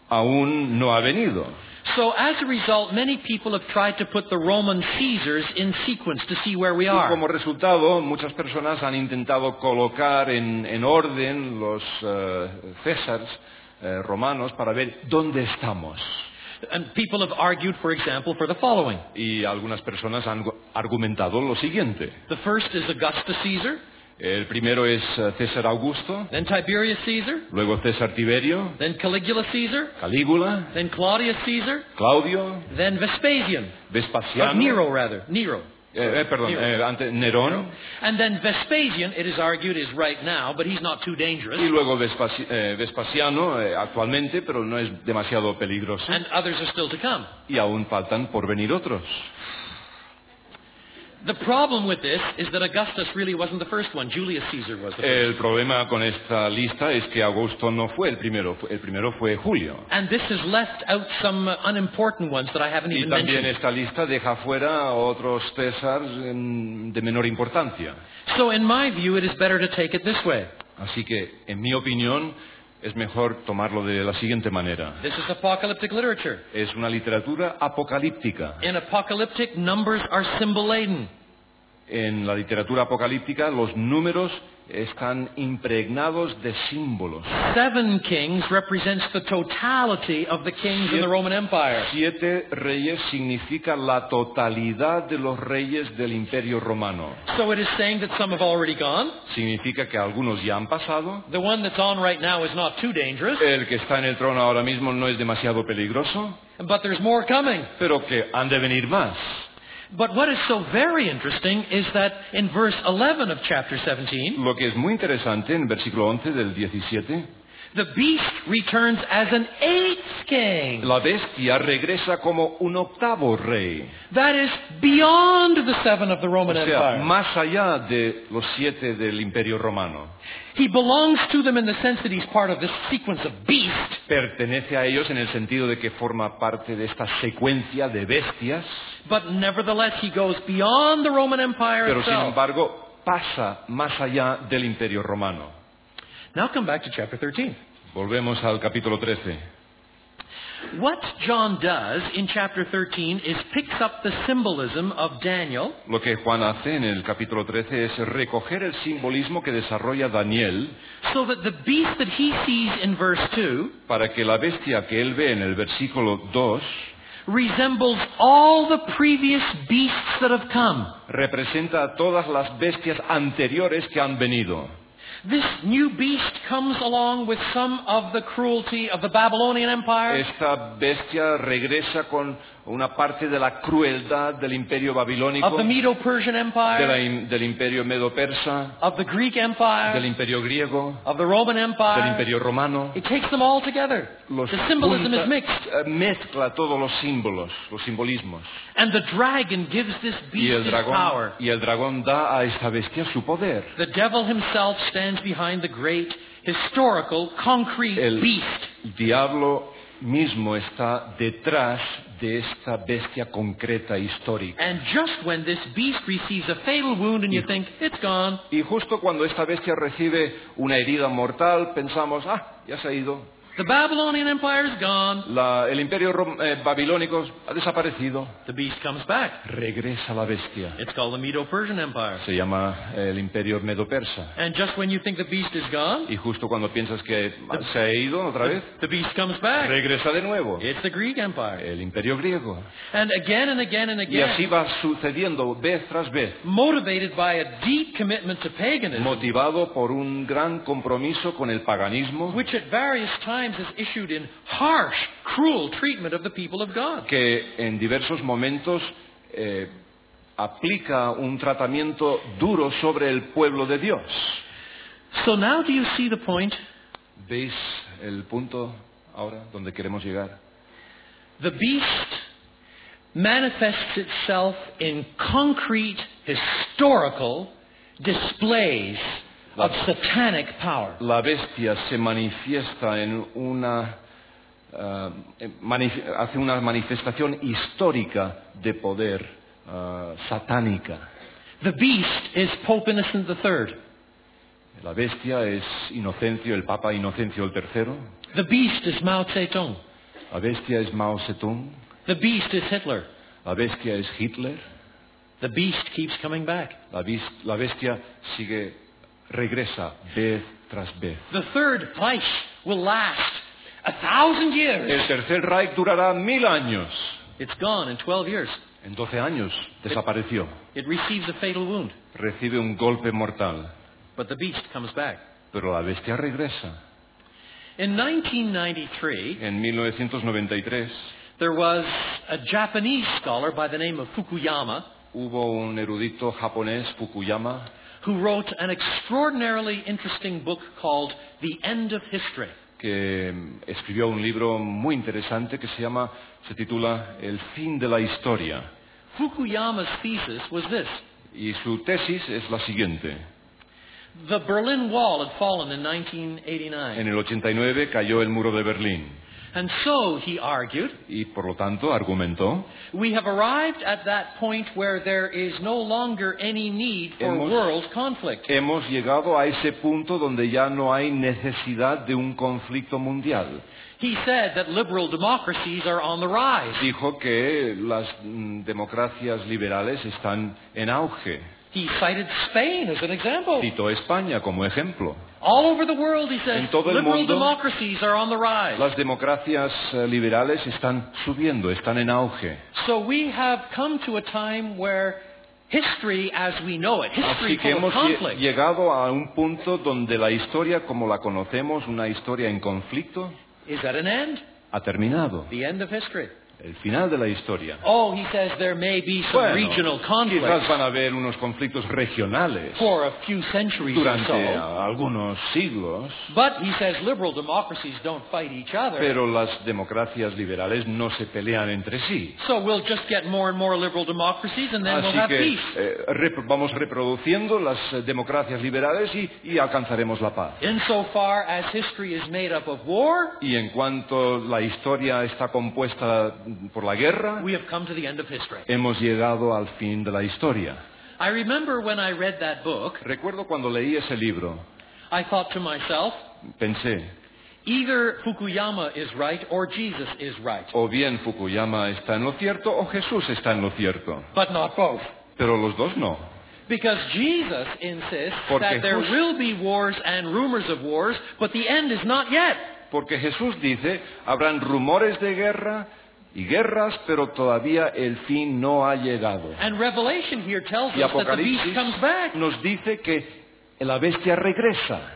aún no ha venido. So as a result, many people have tried to put the Roman Caesars in sequence to see where we Y are. como resultado, muchas personas han intentado colocar en orden los Césares romanos para ver dónde estamos. And people have argued, for example, for the following. Y algunas personas han argumentado lo siguiente. The first is Augustus Caesar, El primero es César Augusto, then Tiberius Caesar, luego César Tiberio, then Caligula Caesar, Calígula, then Claudius Caesar, Claudio, then Vespasian. Vespasiano, Nero, rather. Nero. antes Nerón, And then Vespasian, it is argued, is right now, but he's not too dangerous. y luego Vespasiano actualmente, pero no es demasiado peligroso, And others are still to come. y aún faltan por venir otros. The problem with this is that Augustus really wasn't the first one. Julius Caesar was the first. El problema con esta lista es que Augusto no fue el primero fue Julio. And this has left out some unimportant ones that I haven't Y even también mentioned. esta lista deja fuera a otros César de menor importancia. So in my view, it is better to take it this way. Así que, en mi opinión, es mejor tomarlo de la siguiente manera. This is apocalyptic literature. Es una literatura apocalíptica. In apocalyptic, numbers are symbol-laden. En la literatura apocalíptica, los números están impregnados de símbolos. 7 kings represents the totality of the kings in the Roman Empire. 7 reyes significa la totalidad de los reyes del Imperio Romano. So it is saying that some have already gone. Significa que algunos ya han pasado. The one that's on right now is not too dangerous. El que está en el trono ahora mismo no es demasiado peligroso, But there's more coming. pero que han de venir más. But what is so very interesting is that in verse 11 of chapter 17, Lo que es muy interesante en el versículo 11 del 17, the beast returns as an 8th king. la bestia regresa como un 8º rey. That is beyond the 7 of the Roman O sea, Empire. más allá de los 7 del Imperio Romano. He belongs to them in the sense that he's part of this sequence of beast. Pertenece a ellos en el sentido de que forma parte de esta secuencia de bestias, But nevertheless, he goes beyond the Roman Empire pero sin itself. embargo pasa más allá del Imperio Romano. Now come back to chapter 13. Volvemos al capítulo 13. What John does in chapter 13 is picks up the symbolism of Daniel Lo que Juan hace en el capítulo 13 es recoger el simbolismo que desarrolla Daniel so that the beast that he sees in verse 2 para que la bestia que él ve en el versículo 2 resembles all the previous beasts that have come. representa a todas las bestias anteriores que han venido. This new beast comes along with some of the cruelty of the Babylonian Empire. Esta bestia regresa con una parte de la crueldad del imperio babilónico, of the Medo-Persian Empire, del imperio medo-persa, of the Greek del Empire, imperio griego, of the Roman del Empire. imperio romano. It takes them all together. Los The symbolism junta- is mixed. mezcla todos los símbolos, los simbolismos. And the dragon gives this beast his power. Y el dragón da a esta bestia su poder. The devil himself stands behind the great, historical, concrete El beast. diablo mismo está detrás de esta bestia concreta histórica. And just when this beast receives a fatal wound and you think, it's gone, Y justo cuando esta bestia recibe una herida mortal, pensamos, ya se ha ido. the Babylonian Empire is gone, El imperio babilónico ha desaparecido. the beast comes back. Regresa la bestia. It's called the Medo-Persian Empire. Se llama el imperio medo-persa. And just when you think the beast is gone, Y justo cuando piensas que se ha ido otra vez, the beast comes back. regresa de nuevo. It's the Greek Empire. El imperio griego. And again and again and Y así again, va sucediendo vez tras vez. motivated by a deep commitment to paganism, Motivado por un gran compromiso con el paganismo, which at various times is issued in harsh, cruel treatment of the people of God. que en diversos momentos aplica un tratamiento duro sobre el pueblo de Dios. So now do you see the point? ¿Veis el punto ahora donde queremos llegar? The beast manifests itself in concrete, historical displays of satanic power. La bestia se manifiesta en hace una manifestación histórica de poder satánica. The beast is Pope Innocent III. La bestia es Inocencio, el Papa Inocencio el III. The beast is Mao Zedong. La bestia es Mao Zedong. The beast is Hitler. La bestia es Hitler. The beast keeps coming back. La bestia regresa vez tras vez. The Third Reich will last 1,000 years. El Tercer Reich durará 1000 años. It's gone in 12 years. En 12 años desapareció. It receives a fatal wound. Recibe un golpe mortal. But the beast comes back. Pero la bestia regresa. In 1993, En 1993 there was a Japanese scholar by the name of Fukuyama hubo un erudito japonés, Fukuyama, who wrote an extraordinarily interesting book called The End of History. que escribió un libro muy interesante que se titula El fin de la historia. Fukuyama's thesis was this. Y su tesis es la siguiente. The Berlin Wall had fallen in 1989. En el 89 cayó el muro de Berlín. And so, he argued, Y por lo tanto argumentó, we have arrived at that point where there is no longer any need for world conflict. hemos llegado a ese punto donde ya no hay necesidad de un conflicto mundial. He said that liberal democracies are on the rise. Dijo que las democracias liberales están en auge. He cited Spain as an example. Citó España como ejemplo. All over the world, he says, En todo el liberal mundo, democracies are on the rise. Las democracias liberales están subiendo, están en auge. So we have come to a time where history as we know it, history Así que full of hemos conflict, llegado a un punto donde la historia como la conocemos, una historia en conflicto, is at an end. ha terminado. The end of history. El final de la historia. Oh, he says there may be some regional Quizás conflicts van a haber unos conflictos regionales for a few centuries or durante so. algunos siglos, But he says liberal democracies don't fight each other. pero las democracias liberales no se pelean entre sí. So we'll just get more and more liberal democracies and then we'll Así have que peace. vamos reproduciendo las democracias liberales y alcanzaremos la paz. Insofar as history is made up of war, Y en cuanto la historia está compuesta por la guerra, we have come to the end of history. hemos llegado al fin de la historia. I remember when I read that book, Recuerdo cuando leí ese libro, I thought to myself, pensé, either Fukuyama is right or Jesus is right, o bien Fukuyama está en lo cierto o Jesús está en lo cierto. but not both. Pero los dos no. Because Jesus insists Porque that there Jesús- will be wars and rumors of wars, but the end is not yet. Porque Jesús dice, habrán rumores de guerra y guerras, pero todavía el fin no ha llegado. And Revelation here tells Y us that the beast Apocalipsis comes back. nos dice que la bestia regresa.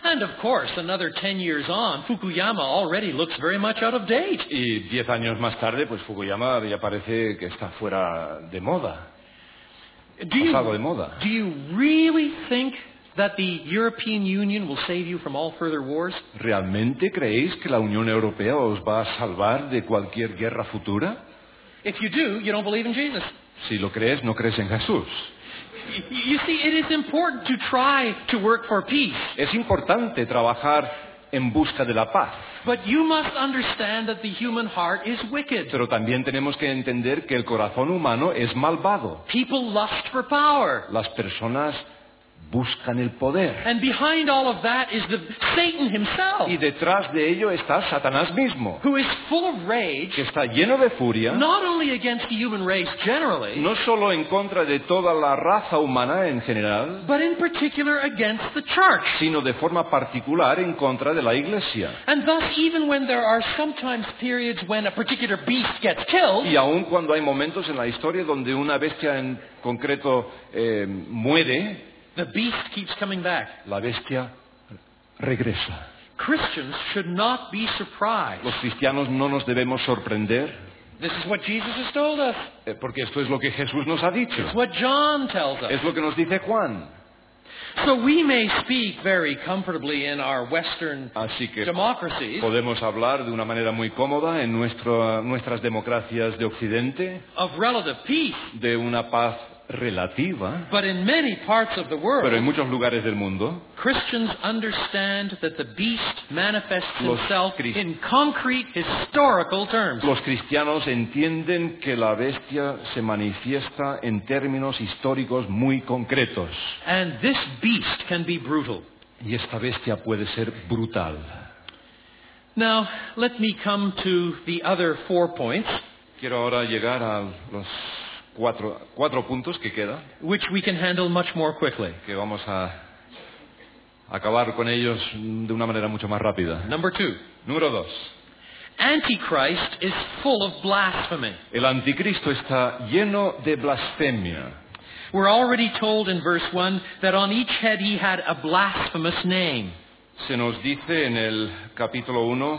And of course, another 10 years on, Fukuyama already looks very much out of date. Y 10 años más tarde, pues Fukuyama ya parece que está fuera de moda. Pasado de moda. Do you really think that the European Union will save you from all further wars? ¿Realmente creéis que la Unión Europea os va a salvar de cualquier guerra futura? If you do, you don't believe in Jesus. Si lo crees, no crees en Jesús. You see, it is important to try to work for peace. Es importante trabajar en busca de la paz. But you must understand that the human heart is wicked. Pero también tenemos que entender que el corazón humano es malvado. People lust for power. Las personas buscan el poder. And behind all of that is Satan himself, Y detrás de ello está Satanás mismo, who is full of rage, que está lleno de furia, not only against the human race generally, no solo en contra de toda la raza humana en general, but in particular against the church. sino de forma particular en contra de la Iglesia. And thus, even when there are sometimes periods when a particular beast gets killed, Y aun cuando hay momentos en la historia donde una bestia en concreto muere, the beast keeps coming back. la bestia regresa. Christians should not be surprised. Los cristianos no nos debemos sorprender, This is what Jesus has told us. porque esto es lo que Jesús nos ha dicho. It's what John tells us. Es lo que nos dice Juan. So we may speak very comfortably in our Western Así que democracies podemos hablar de una manera muy cómoda en nuestras democracias de Occidente of relative peace, de una paz relativa, but in many parts of the pero en world, muchos lugares del mundo Christians understand that the beast manifests Los himself cris- in concrete historical terms. los cristianos entienden que la bestia se manifiesta en términos históricos muy concretos. And this beast can be brutal. Y esta bestia puede ser brutal. Now, let me come to the other 4 points, Quiero ahora llegar a los cuatro puntos que quedan, which we can handle much more quickly. que vamos a acabar con ellos de una manera mucho más rápida. Number 2. Número 2. Antichrist is full of blasphemy. El anticristo está lleno de blasfemia. We're already told in verse 1 that on each head he had a blasphemous name. Se nos dice en el capítulo 1,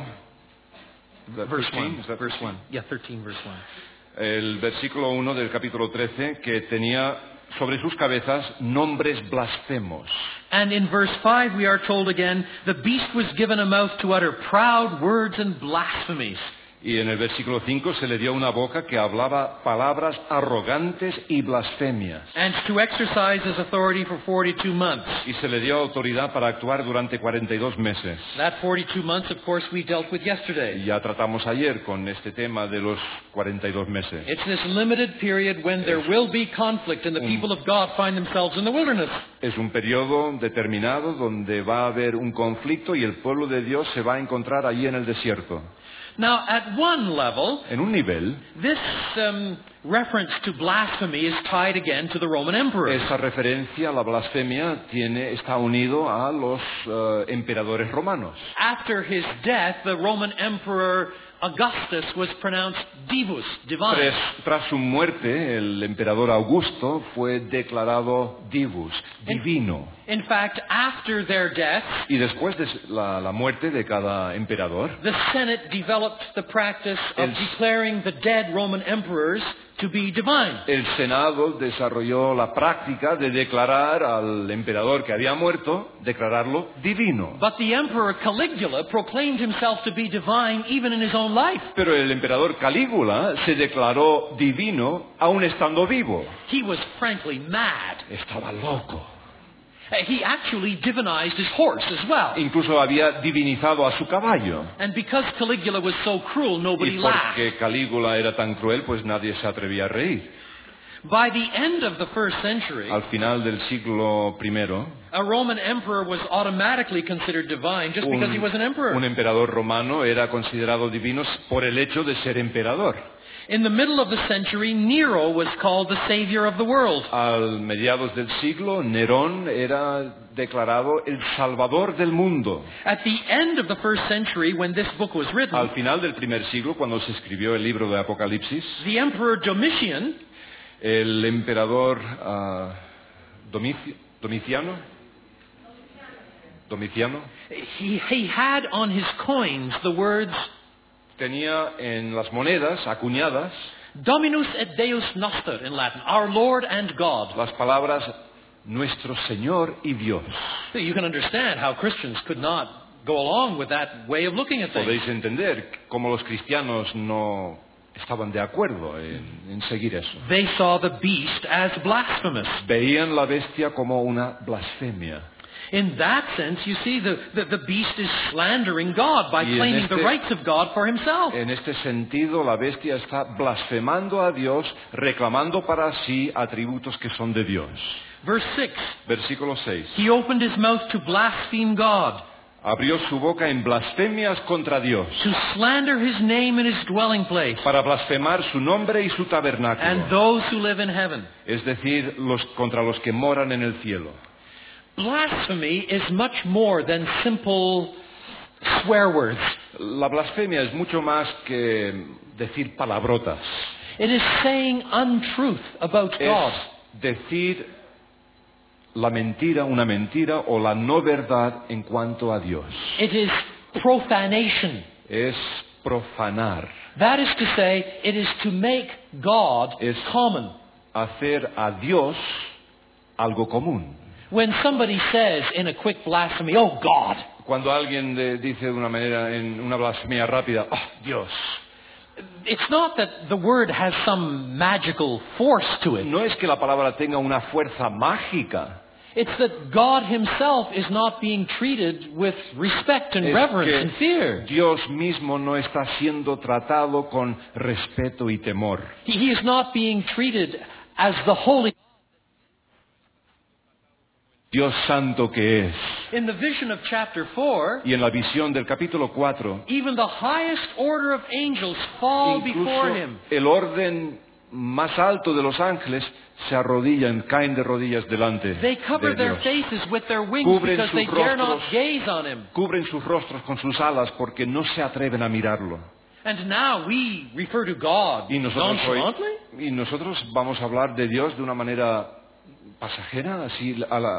Verse 1. Verse 1. Yeah, 13, verse 1. el versículo 1 del capítulo 13, que tenía sobre sus cabezas nombres blasfemos. And in verse 5 we are told again, the beast was given a mouth to utter proud words and blasphemies. Y en el versículo 5 se le dio una boca que hablaba palabras arrogantes y blasfemias. And to exercise his authority for 42 months. Y se le dio autoridad para actuar durante 42 meses. That 42 months, of course, we dealt with Y yesterday. ya tratamos ayer con este tema de los 42 meses. It's this limited period when there will be conflict and the people of God find themselves in the wilderness. Es un periodo determinado donde va a haber un conflicto y el pueblo de Dios se va a encontrar allí en el desierto. Now, at one level, En un nivel, this reference to blasphemy is tied again to the Roman emperors. esa referencia a la blasfemia está unido a los emperadores romanos. After his death, the Roman emperor Augustus was pronounced divus, divine. Tras su muerte, el emperador Augusto fue declarado divus, divino. In fact, after their death, Y después de la muerte de cada emperador, the Senate developed the practice of declaring the dead Roman emperors to be divine. el Senado desarrolló la práctica de declarar al emperador que había muerto, declararlo divino. But the emperor Caligula proclaimed himself to be divine even in his own life. Pero el emperador Calígula se declaró divino aún estando vivo. He was frankly mad. Estaba loco. He actually divinized his horse as well. Incluso había divinizado a su caballo. And because Caligula was so cruel, nobody Y laughed. porque Calígula era tan cruel, pues nadie se atrevía a reír. By the end of the first century, Al final del siglo I, a Roman emperor was automatically considered divine just because he was an emperor. un emperador romano era considerado divino por el hecho de ser emperador. In the middle of the century, Nero was called the savior of the world. Al mediados del siglo, Nerón era declarado el salvador del mundo. At the end of the first century, when this book was Al written, final del primer siglo, cuando se escribió el libro de Apocalipsis, the emperor Domitian el emperador Domiciano, Domiciano he had on his coins the words, tenía en las monedas acuñadas Dominus et Deus noster in Latin, our Lord and God. las palabras nuestro Señor y Dios. So you can understand how Christians could not go along with that way of looking at things. Podéis entender cómo los cristianos no estaban de acuerdo en seguir eso. They saw the beast as blasphemous. Veían la bestia como una blasfemia. In that sense, you see, the beast is slandering God by claiming the rights of God for himself. En este sentido, la bestia está blasfemando a Dios, reclamando para sí atributos que son de Dios. Verse 6. Versículo 6. He opened his mouth to blaspheme God, Abrió su boca en blasfemias contra Dios, to slander his name and his dwelling place, para blasfemar su nombre y su and tabernáculo, those who live in heaven. es decir, contra los que moran en el cielo. Blasphemy is much more than simple swear words. La blasfemia es mucho más que decir palabrotas. It is saying untruth about God. Es decir la mentira, una mentira o la no verdad en cuanto a Dios. It is profanation. Es profanar. That is to say, it is to make God Es common. hacer a Dios algo común. When somebody says in a quick blasphemy, "Oh God," Cuando alguien dice de una manera, en una blasfemia rápida, ¡oh, Dios! it's not that the word has some magical force to it. No es que la palabra tenga una fuerza mágica. It's that God himself is not being treated with respect and Es reverence que and fear. Dios mismo no está siendo tratado con respeto y temor. He is not being treated as the holy. Dios santo que es. In the vision of chapter 4, Y en la visión del capítulo 4, even the highest order of angels fall before incluso him. el orden más alto de los ángeles se arrodillan, caen de rodillas delante They cover de their Dios. faces with their wings Cubren because sus they dare not rostros. gaze on him. Cubren sus rostros con sus alas porque no se atreven a mirarlo. And now we refer to God Y nonchalantly? nosotros vamos a hablar de Dios de una manera pasajera, así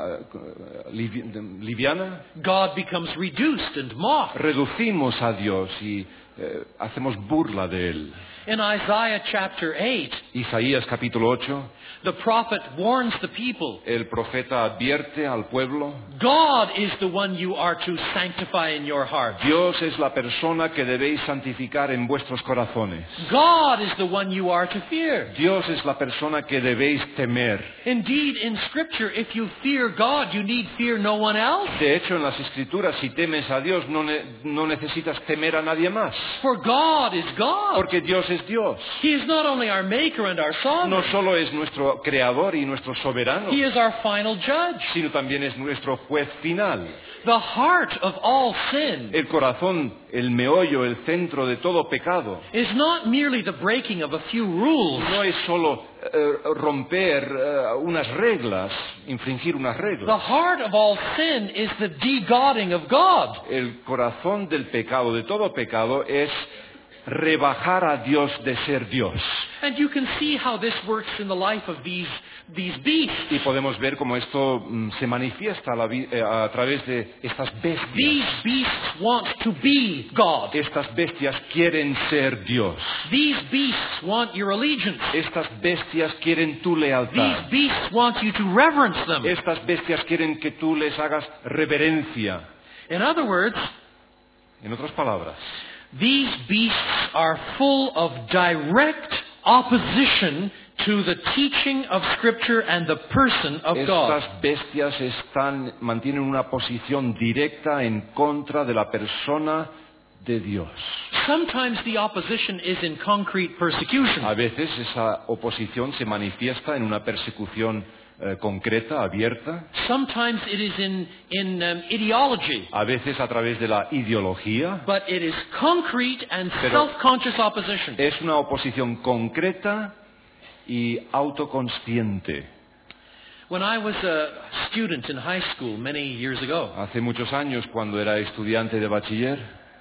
liviana. God becomes reduced and mocked. Reducimos a Dios y hacemos burla de Él. In Isaiah chapter 8, Isaías capítulo 8, the prophet warns the people, el profeta advierte al pueblo, God is the one you are to sanctify in your heart. Dios es la persona que debéis santificar en vuestros corazones. God is the one you are to fear. Dios es la persona que debéis temer. Indeed, in Scripture, if you fear God, you need fear no one else. De hecho, en las Escrituras, si temes a Dios, no necesitas temer a nadie más. For God is God. Porque Dios es Dios. He is not only our maker and our sovereign. No solo es nuestro creador y nuestro soberano, He is our final judge. sino también es nuestro juez final. The heart of all sin El corazón, el meollo, el centro de todo pecado, is not merely the breaking of a few rules. no es solo romper unas reglas, infringir unas The reglas. heart of all sin is the de-godding of God. El corazón del pecado, de todo pecado, es rebajar a Dios de ser Dios. And you can see how this works in the life of these beasts. Y podemos ver cómo esto se manifiesta a través de estas These bestias. beasts want to be God. Estas bestias quieren ser Dios. These beasts want your allegiance. Estas bestias quieren tu These lealtad. beasts want you to reverence them. Estas bestias quieren que tú les hagas reverencia. In other words, En otras palabras, these beasts are full of direct opposition to the teaching of Scripture and the person of God. estas bestias mantienen una posición directa en contra de la persona de Dios. Sometimes the opposition is in concrete persecution. A veces esa oposición se manifiesta en una persecución concreta, abierta. Sometimes it is in ideology. A veces a través de la ideología. But it is concrete and Pero self-conscious opposition. Es una oposición concreta y autoconsciente. When I was a student in high school many years ago, Hace muchos años, cuando era estudiante de bachiller,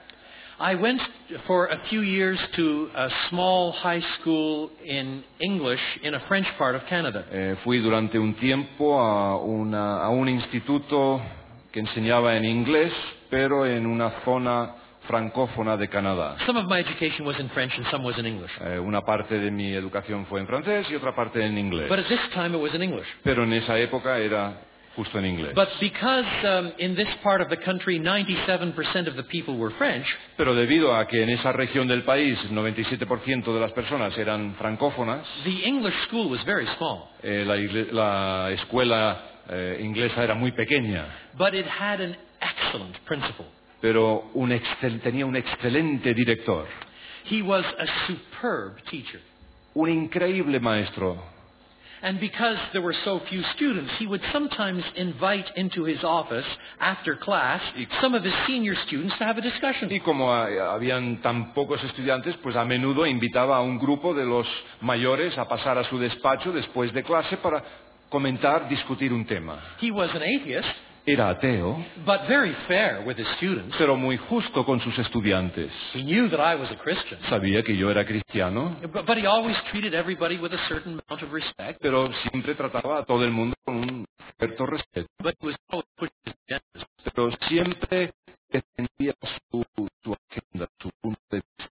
I went for a few years to a small high school in English in a French part of Canada. fui durante un tiempo a un instituto que enseñaba en inglés, pero en una zona francófona de Canadá. Some of my education was in French and some was in English. Una parte de mi educación fue en francés y otra parte en inglés. But at this time it was in English. Pero en esa época era justo en inglés. But because in this part of the country 97% of the people were French, Pero debido a que en esa región del país el 97% de las personas eran francófonas, the English school was very small. La escuela inglesa era muy pequeña, But it had an excellent principal. pero tenía un excelente director, He was a superb teacher. un increíble maestro. And because there were so few students, he would sometimes invite into his office after class some of his senior students to have a discussion. Y como habían tan pocos estudiantes, pues a menudo invitaba a un grupo de los mayores a pasar a su despacho después de clase para comentar, discutir un tema. He was an atheist, Era ateo, but very fair with his students. pero muy justo con sus estudiantes. He knew that I was a Christian, Sabía que yo era cristiano, but he always treated everybody with a certain amount of respect. pero siempre trataba a todo el mundo con un cierto respeto. But he was always pushing his agendas. Pero siempre defendía su agenda, su punto de vista.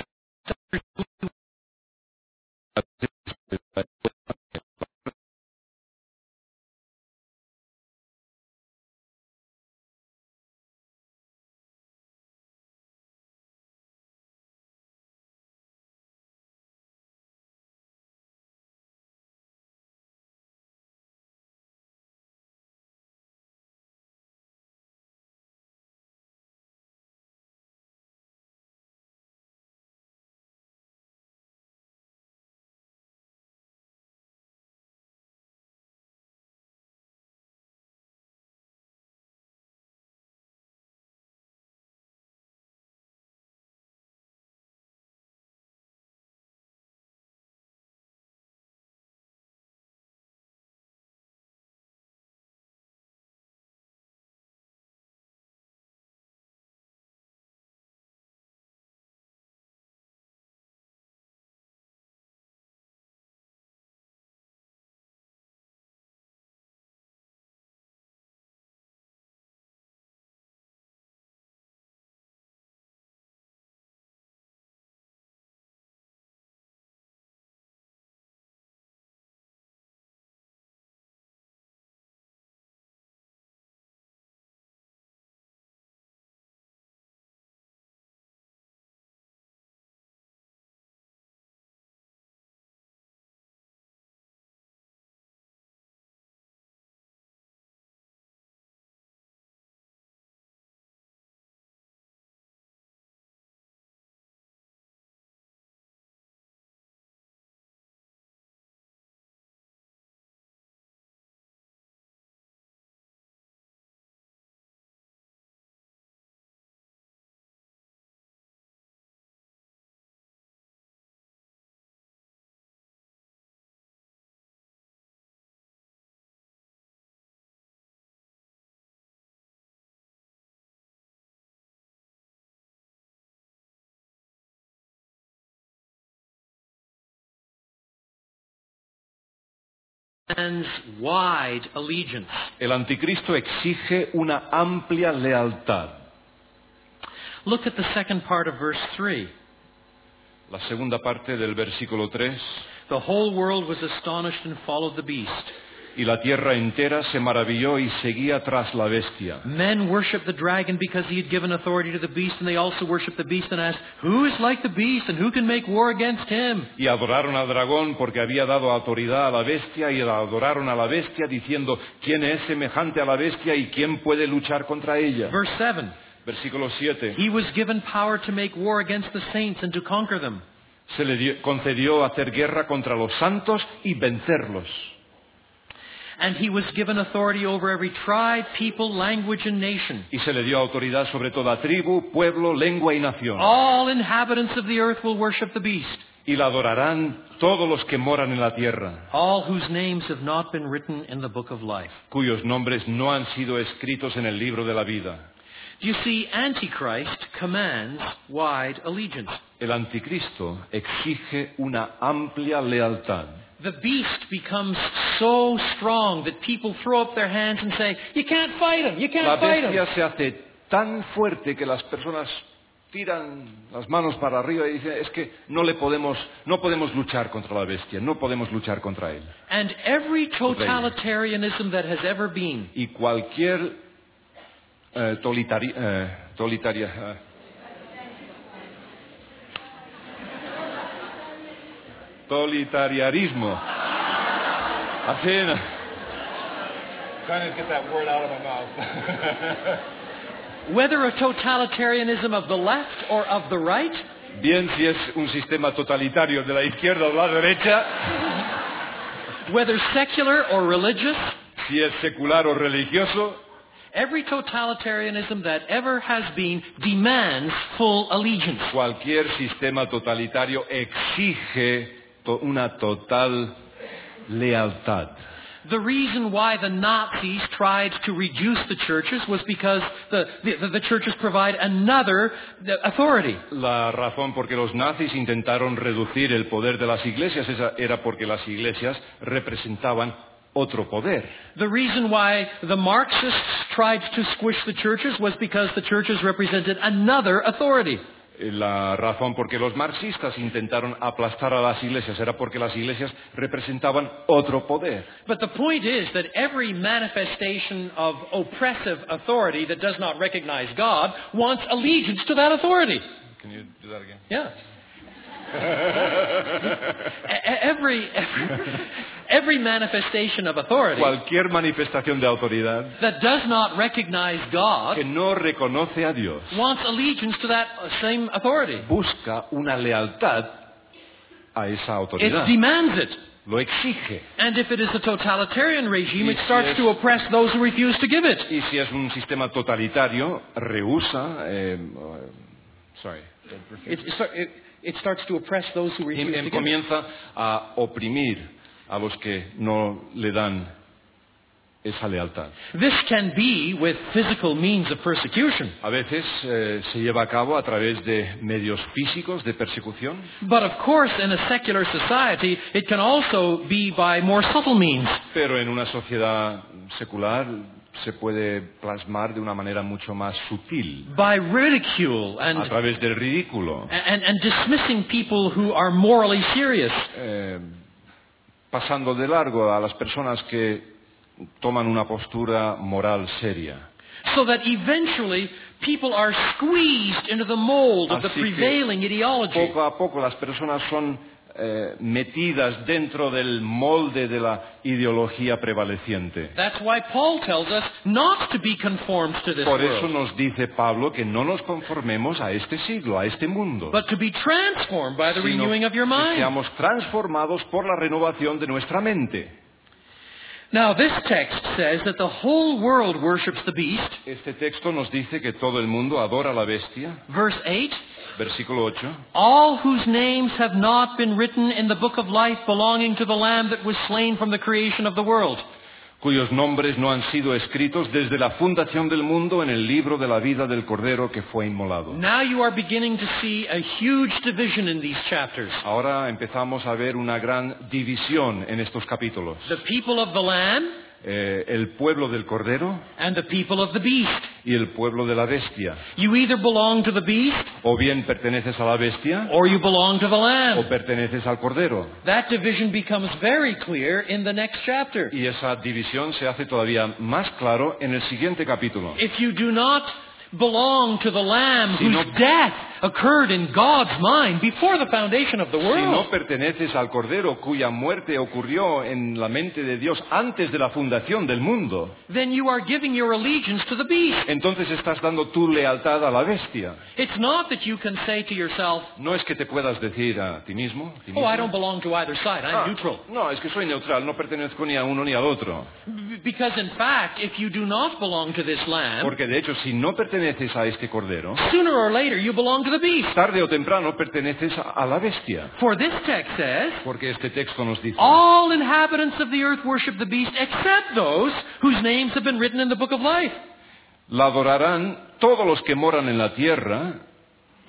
Man's wide allegiance. El anticristo exige una amplia lealtad. Look at the second part of verse 3. La segunda parte del versículo 3. The whole world was astonished and followed the beast. Y la tierra entera se maravilló y seguía tras la bestia. Men worshiped the dragon because he had given authority to the beast, and they also worshiped the beast and asked, who is like the beast and who can make war against him? Y adoraron al dragón porque había dado autoridad a la bestia, y adoraron a la bestia diciendo, ¿quién es semejante a la bestia y quién puede luchar contra ella? Verse 7. Versículo 7. He was given power to make war against the saints and to conquer them. Se le concedió hacer guerra contra los santos y vencerlos. And he was given authority over every tribe, people, language, and nation. Y se le dio autoridad sobre toda tribu, pueblo, lengua y nación. All inhabitants of the earth will worship the beast. Y la adorarán todos los que moran en la tierra, All whose names have not been written in the book of life. cuyos nombres no han sido escritos en el libro de la vida. Do you see, Antichrist commands wide allegiance. El anticristo exige una amplia lealtad. the beast becomes so strong that people throw up their hands and say, "You can't fight him, you La can't fight bestia him." se hace tan fuerte que las personas tiran las manos para arriba y dicen, es que no podemos luchar contra la bestia, no podemos luchar contra él. And every totalitarianism that has ever been, Y cualquier totalitarianismo. Así no. Trying to get that word out of my mouth. whether a totalitarianism of the left or of the right, Bien si es un sistema totalitario de la izquierda o de la derecha, whether secular or religious, si es secular o religioso, every totalitarianism that ever has been demands full allegiance. cualquier sistema totalitario exige una total lealtad. The reason why the Nazis tried to reduce the churches was because the churches provide another authority. La razón por que los nazis intentaron reducir el poder de las iglesias era porque las iglesias representaban otro poder. The reason why the Marxists tried to squish the churches was because the churches represented another authority. La razón por que los marxistas intentaron aplastar a las iglesias era porque las iglesias representaban otro poder. But the point is that every manifestation of oppressive authority that does not recognize God wants allegiance to that authority. Can you do that again? Yeah. Every manifestation of authority Cualquier manifestación de autoridad that does not recognize God que no reconoce a Dios wants allegiance to that same authority. busca una lealtad a esa It autoridad. demands it. Lo exige. And if it is a totalitarian regime, Y it si starts es- to oppress those who refuse to give it. Y si es un sistema totalitario, rehúsa. It starts to oppress those who refuse to give it. Comienza a oprimir a los que no le dan esa lealtad. This can be with physical means of persecution. A veces se lleva a cabo a través de medios físicos de persecución, But of course, in a secular society, it can also be by more subtle means. pero en una sociedad secular se puede plasmar de una manera mucho más sutil, By ridicule a and través del ridículo, dismissing people who are morally serious. pasando de largo a las personas que toman una postura moral seria. So that eventually people are squeezed into the mold of the Así que prevailing ideology. Poco a poco las personas son metidas dentro del molde de la ideología prevaleciente. That's why Paul tells us not to be conformed to this Por eso world, nos dice Pablo que no nos conformemos a este siglo, a este mundo, but to be transformed by the sino renewing of your que mind. seamos transformados por la renovación de nuestra mente. Now, this text says that the whole world worships the beast. Este texto nos dice que todo el mundo adora a la bestia. Verse 8, Versículo 8. all whose names have not been written in the book of life belonging to the Lamb that was slain from the creation of the world. Cuyos nombres no han sido escritos desde la fundación del mundo en el libro de la vida del Cordero que fue inmolado. Now you are beginning to see a huge division in these chapters. Ahora empezamos a ver una gran división en estos capítulos. The people of the Lamb El pueblo del Cordero and the people of the beast. y el pueblo de la bestia. You either belong to the beast O bien perteneces a la bestia or you belong to the o Lamb. perteneces al Cordero. That division becomes very clear in the next chapter. Y esa división se hace todavía más claro en el siguiente capítulo. If you do not belong to the Lamb Si no- whose death occurred in God's mind before the foundation of the Si no world, perteneces al Cordero cuya muerte ocurrió en la mente de Dios antes de la fundación del mundo, then you are giving your allegiance to the beast. entonces estás dando tu lealtad a la bestia. It's not that you can say to yourself, No es que te puedas decir a ti mismo, oh, I don't belong to either side, I'm neutral. no, es que soy neutral, no pertenezco ni a uno ni al otro. Because in fact, if you do not belong to this Lamb, Porque de hecho, si no perteneces a este Cordero, sooner or later you belong to the beast. tarde o temprano perteneces a la bestia. For this text says, Porque este texto nos dice, all inhabitants of the earth worship the beast except those whose names have been written in the book of life. la adorarán todos los que moran en la tierra,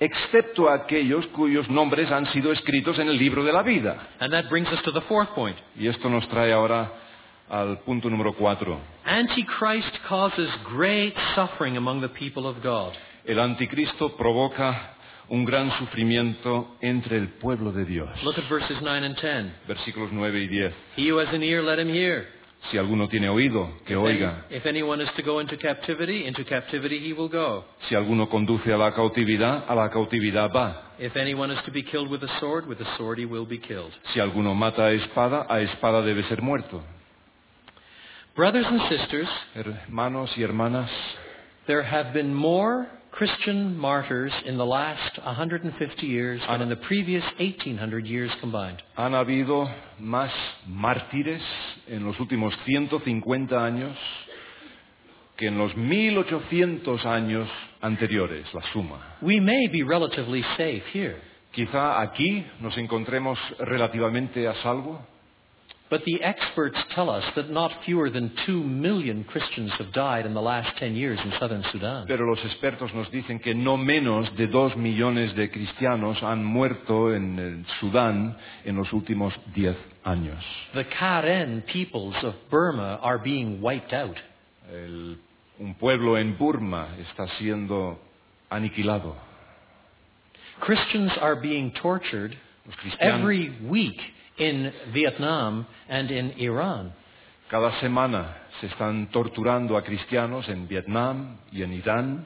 excepto aquellos cuyos nombres han sido escritos en el libro de la vida. And that brings us to the fourth point. Y esto nos trae ahora al punto número 4. Antichrist causes great suffering among the people of God. El anticristo provoca un gran sufrimiento entre el pueblo de Dios. Look at verses 9 and 10. Versículos 9 y 10. He who has an ear, let him hear. Si alguno tiene oído, que oiga. If anyone is to go into captivity he will go. Si alguno conduce a la cautividad va. If anyone is to be killed with a sword he will be killed. Si alguno mata a espada debe ser muerto. Brothers and sisters, Hermanos y hermanas, there have been more Christian martyrs in the last 150 years than in the previous 1800 years combined. han habido más mártires en los últimos 150 años que en los 1800 años anteriores, la suma. We may be relatively safe here, Quizá aquí nos encontremos relativamente a salvo, but the experts tell us that not fewer than 2 million Christians have died in the last 10 years in southern Sudan. pero los expertos nos dicen que no menos de 2 millones de cristianos han muerto en el Sudán en los últimos 10 años. The Karen peoples of Burma are being wiped out. Un pueblo en Burma está siendo aniquilado. Christians are being tortured Los cristianos every week in Vietnam and in Iran. cada semana se están torturando a cristianos en Vietnam y en Irán.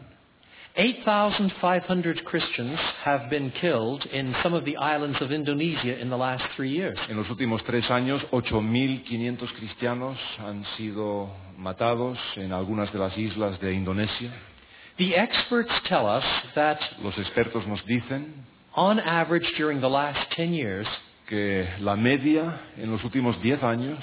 8,500 Christians have been killed in some of the islands of Indonesia in the last 3 years. En los últimos 3 años, 8.500 cristianos han sido matados en algunas de las islas de Indonesia. The experts tell us that, Los expertos nos dicen on average during the last 10 years, que la media en los últimos 10 años,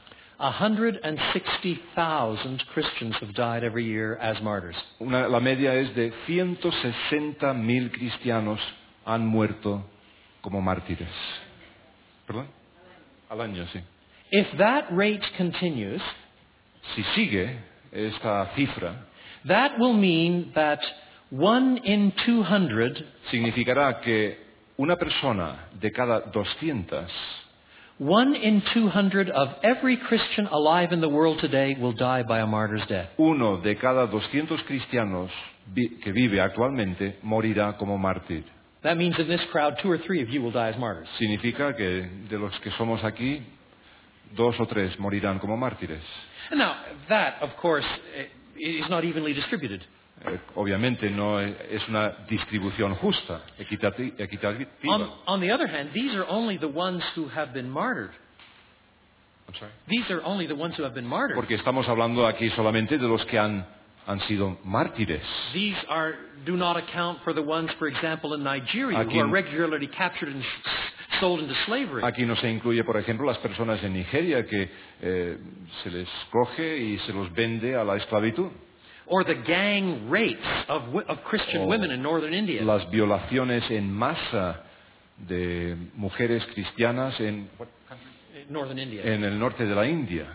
160,000 Christians have died every year as martyrs. la media es de 160.000 cristianos han muerto como mártires. ¿Perdón? Al año, sí. If that rate continues, Si sigue esta cifra, that will mean that 1 in 200, significará que una persona de cada 200, 1 in 200 of every Christian alive in the world today will die by a martyr's death. uno de cada 200 cristianos que vive actualmente morirá como mártir. That means in this crowd, 2 or 3 of you will die as martyrs. Significa que de los que somos aquí, 2 o 3 morirán como mártires. And now, that, of course, is not evenly distributed. Obviamente no es una distribución justa, equitativa. On the other hand, these are only the ones who have been martyred. I'm sorry. These are only the ones who have been martyred. Porque estamos hablando aquí solamente de los que han sido mártires. These do not account for the ones, for example, in Nigeria, Aquí, who are regularly captured and sold into slavery. Aquí no se incluye, por ejemplo, las personas en Nigeria que se les coge y se los vende a la esclavitud. Or the gang rapes of Christian women in northern India. Las violaciones en masa de mujeres cristianas en Northern India. el norte de la India.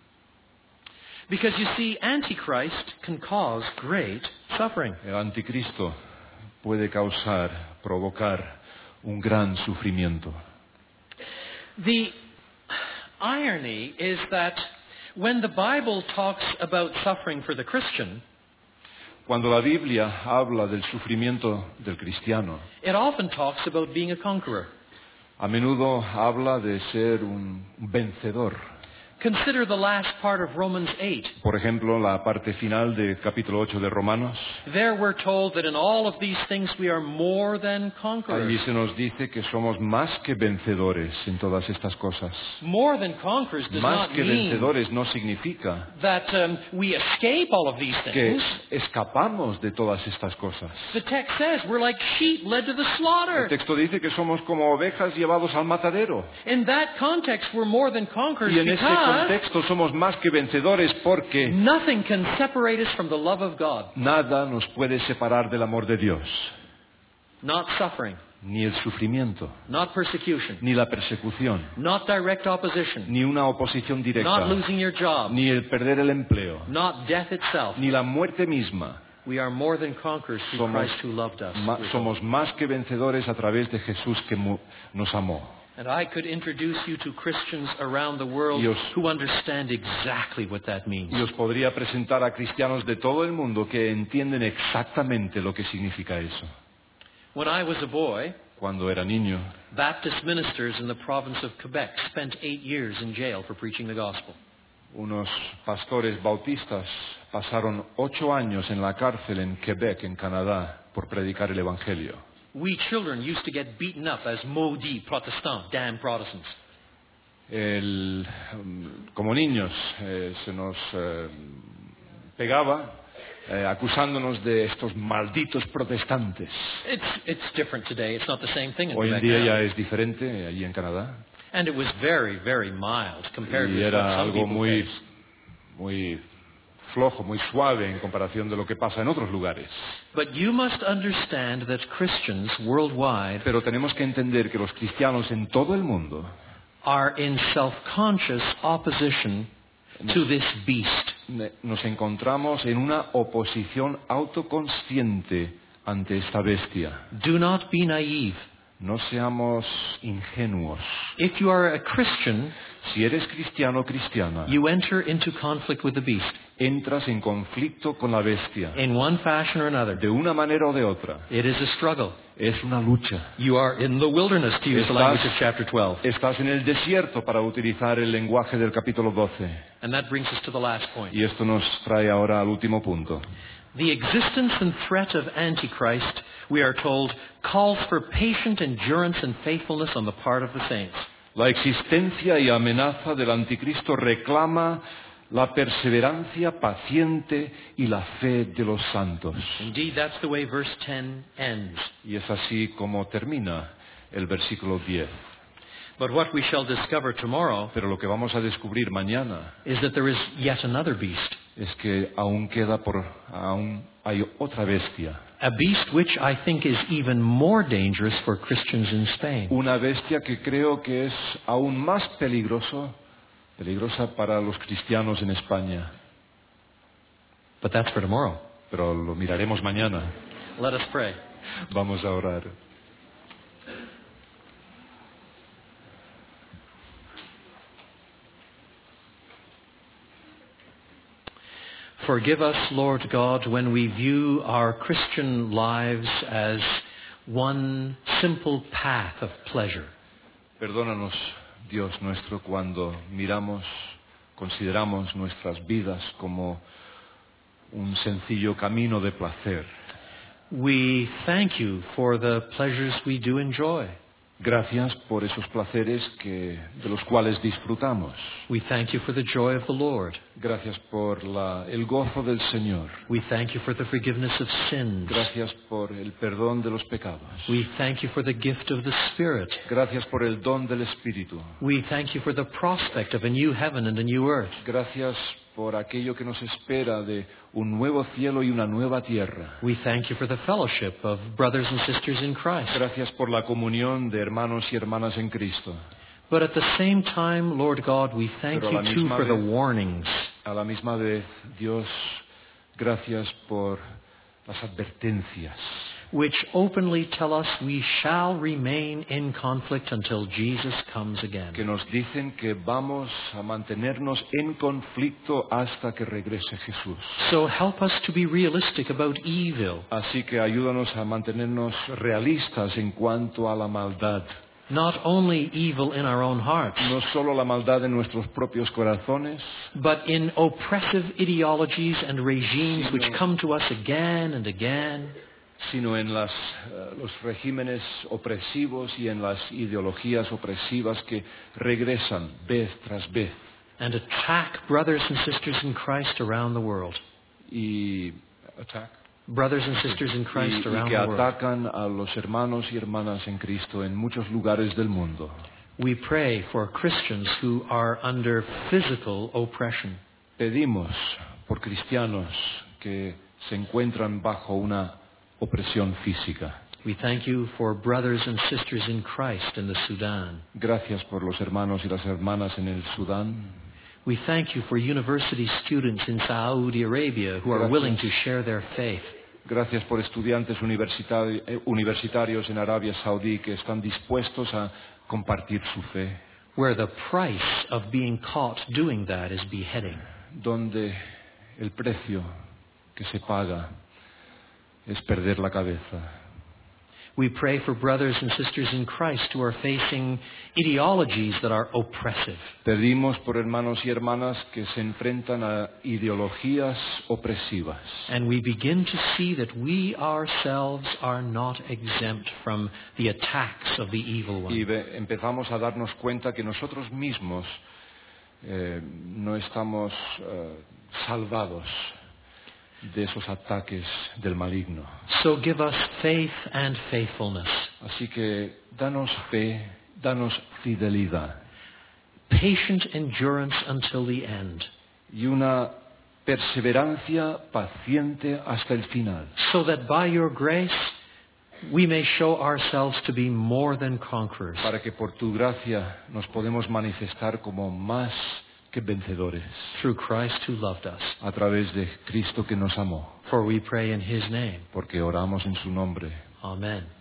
Because you see, Antichrist can cause great suffering. El anticristo puede provocar un gran sufrimiento. The irony is that when the Bible talks about suffering for the Christian, Cuando la Biblia habla del sufrimiento del cristiano, it often talks about being a conqueror. a menudo habla de ser un vencedor. Consider the last part of Romans 8. Por ejemplo, la parte final del capítulo 8 de Romanos. There we're told that in all of these things we are more than conquerors. Allí se nos dice que somos más que vencedores en todas estas cosas. More than conquerors does Más not que mean vencedores no significa that we escape all of these que things. escapamos de todas estas cosas. The text says we're like sheep led to the El slaughter. texto dice que somos como ovejas llevados al matadero. In that context, we're more than conquerors Y en ese because contexto somos más que vencedores porque nothing can separate us from the love of God. nada nos puede separar del amor de Dios. Not suffering, Ni el sufrimiento, not persecution, ni la persecución, not direct opposition, ni una oposición directa, not losing your job, ni el perder el empleo, not death itself. ni la muerte misma. We are more than conquerors through Christ who loved us. Somos más que vencedores a través de Jesús que nos amó. And I could introduce you to Christians around the world who understand exactly what that means. Y os podría presentar a cristianos de todo el mundo que entienden exactamente lo que significa eso. When I was a boy, cuando era niño, Baptist ministers in the province of Quebec spent 8 years in jail for preaching the gospel. Unos pastores bautistas pasaron 8 años en la cárcel en Quebec, en Canadá, por predicar el Evangelio. We children used to get beaten up as maudits protestants, damn Protestants. Como niños se nos pegaba acusándonos de estos malditos protestantes. It's different today. It's not the same thing in Hoy en Quebec día now. ya es diferente allí en Canadá. And it was very, very mild compared Y with what era some algo people face. muy flojo, muy suave en comparación de lo que pasa en otros lugares. But you must understand that Christians worldwide Pero tenemos que entender que los cristianos en todo el mundo are in self-conscious opposition to this beast. nos encontramos en una oposición autoconsciente ante esta bestia. Do not be naive. No seamos ingenuos. If you are a Christian, Si eres cristiano o cristiana, you enter into conflict with the beast entras en conflicto con la bestia, in one fashion or another. de una manera o de otra. It is a struggle. Es una lucha. You are in the wilderness, to use the language of chapter 12. Estás en el desierto, para utilizar el lenguaje del capítulo 12. And that brings us to the last point. Y esto nos trae ahora al último punto. The existence and threat of Antichrist, we are told, calls for patient endurance and faithfulness on the part of the saints. La existencia y amenaza del anticristo reclama la perseverancia paciente y la fe de los santos. Indeed, that's the way verse 10 ends. Y es así como termina el versículo 10. But what we shall discover tomorrow Pero lo que vamos a descubrir mañana is that there is yet another beast. es que aún hay otra bestia. A beast which I think is even more dangerous for Christians in Spain. Una bestia que creo que es aún más peligrosa para los cristianos en España. But that's for tomorrow. Pero lo miraremos mañana. Let us pray. Vamos a orar. Forgive us, Lord God, when we view our Christian lives as one simple path of pleasure. Perdónanos, Dios nuestro, cuando consideramos nuestras vidas como un sencillo camino de placer. We thank you for the pleasures we do enjoy. Gracias por esos placeres de los cuales disfrutamos. We thank you for the joy of the Lord. Gracias por el gozo del Señor. We thank you for the forgiveness of sins. Gracias por el perdón de los pecados. We thank you for the gift of the Spirit. Gracias por el don del Espíritu. We thank you for the prospect of a new heaven and a new earth. Gracias por aquello que nos espera de un nuevo cielo y una nueva tierra. We thank you for the fellowship of brothers and sisters in Christ. Gracias por la comunión de hermanos y hermanas en Cristo. But at the same time, Lord God, we thank Pero a la you too misma for the vez- warnings. A la misma vez, Dios, gracias por las advertencias which openly tell us we shall remain in conflict until Jesus comes again. que nos dicen que vamos a mantenernos en conflicto hasta que regrese Jesús. So help us to be realistic about evil, Así que ayúdanos a mantenernos realistas en cuanto a la maldad. not only evil in our own hearts, No solo la maldad en nuestros propios corazones, but in oppressive ideologies and regimes which Sino- come to us again and again, sino en los regímenes opresivos y en las ideologías opresivas que regresan vez tras vez and attack brothers and sisters in Christ around the world. y Brothers and sisters in Christ around que the world. atacan a los hermanos y hermanas en Cristo en muchos lugares del mundo. We pray for Christians who are under physical oppression. Pedimos por cristianos que se encuentran bajo una opresión física. We thank you for brothers and sisters in Christ in the Sudan. Gracias por los hermanos y las hermanas en el Sudán. We thank you for university students in Saudi Arabia who are Gracias. willing to share their faith. Gracias por estudiantes universitarios en Arabia Saudí que están dispuestos a compartir su fe, where the price of being caught doing that is beheading. donde el precio que se paga es perder la cabeza. We pray for brothers and sisters in Christ who are facing ideologies that are oppressive. Pedimos por hermanos y hermanas que se enfrentan a ideologías opresivas. And we begin to see that we ourselves are not exempt from the attacks of the evil one. Y empezamos a darnos cuenta que nosotros mismos no estamos salvados de esos ataques del maligno. So give us faith and faithfulness, Así que danos fe, danos fidelidad patient endurance until the end, y una perseverancia paciente hasta el final, so that by your grace we may show ourselves to be more than conquerors. para que por tu gracia nos podemos manifestar como más que vencedores Through Christ who loved us. a través de Cristo que nos amó, For we pray in His name. porque oramos en su nombre. Amen.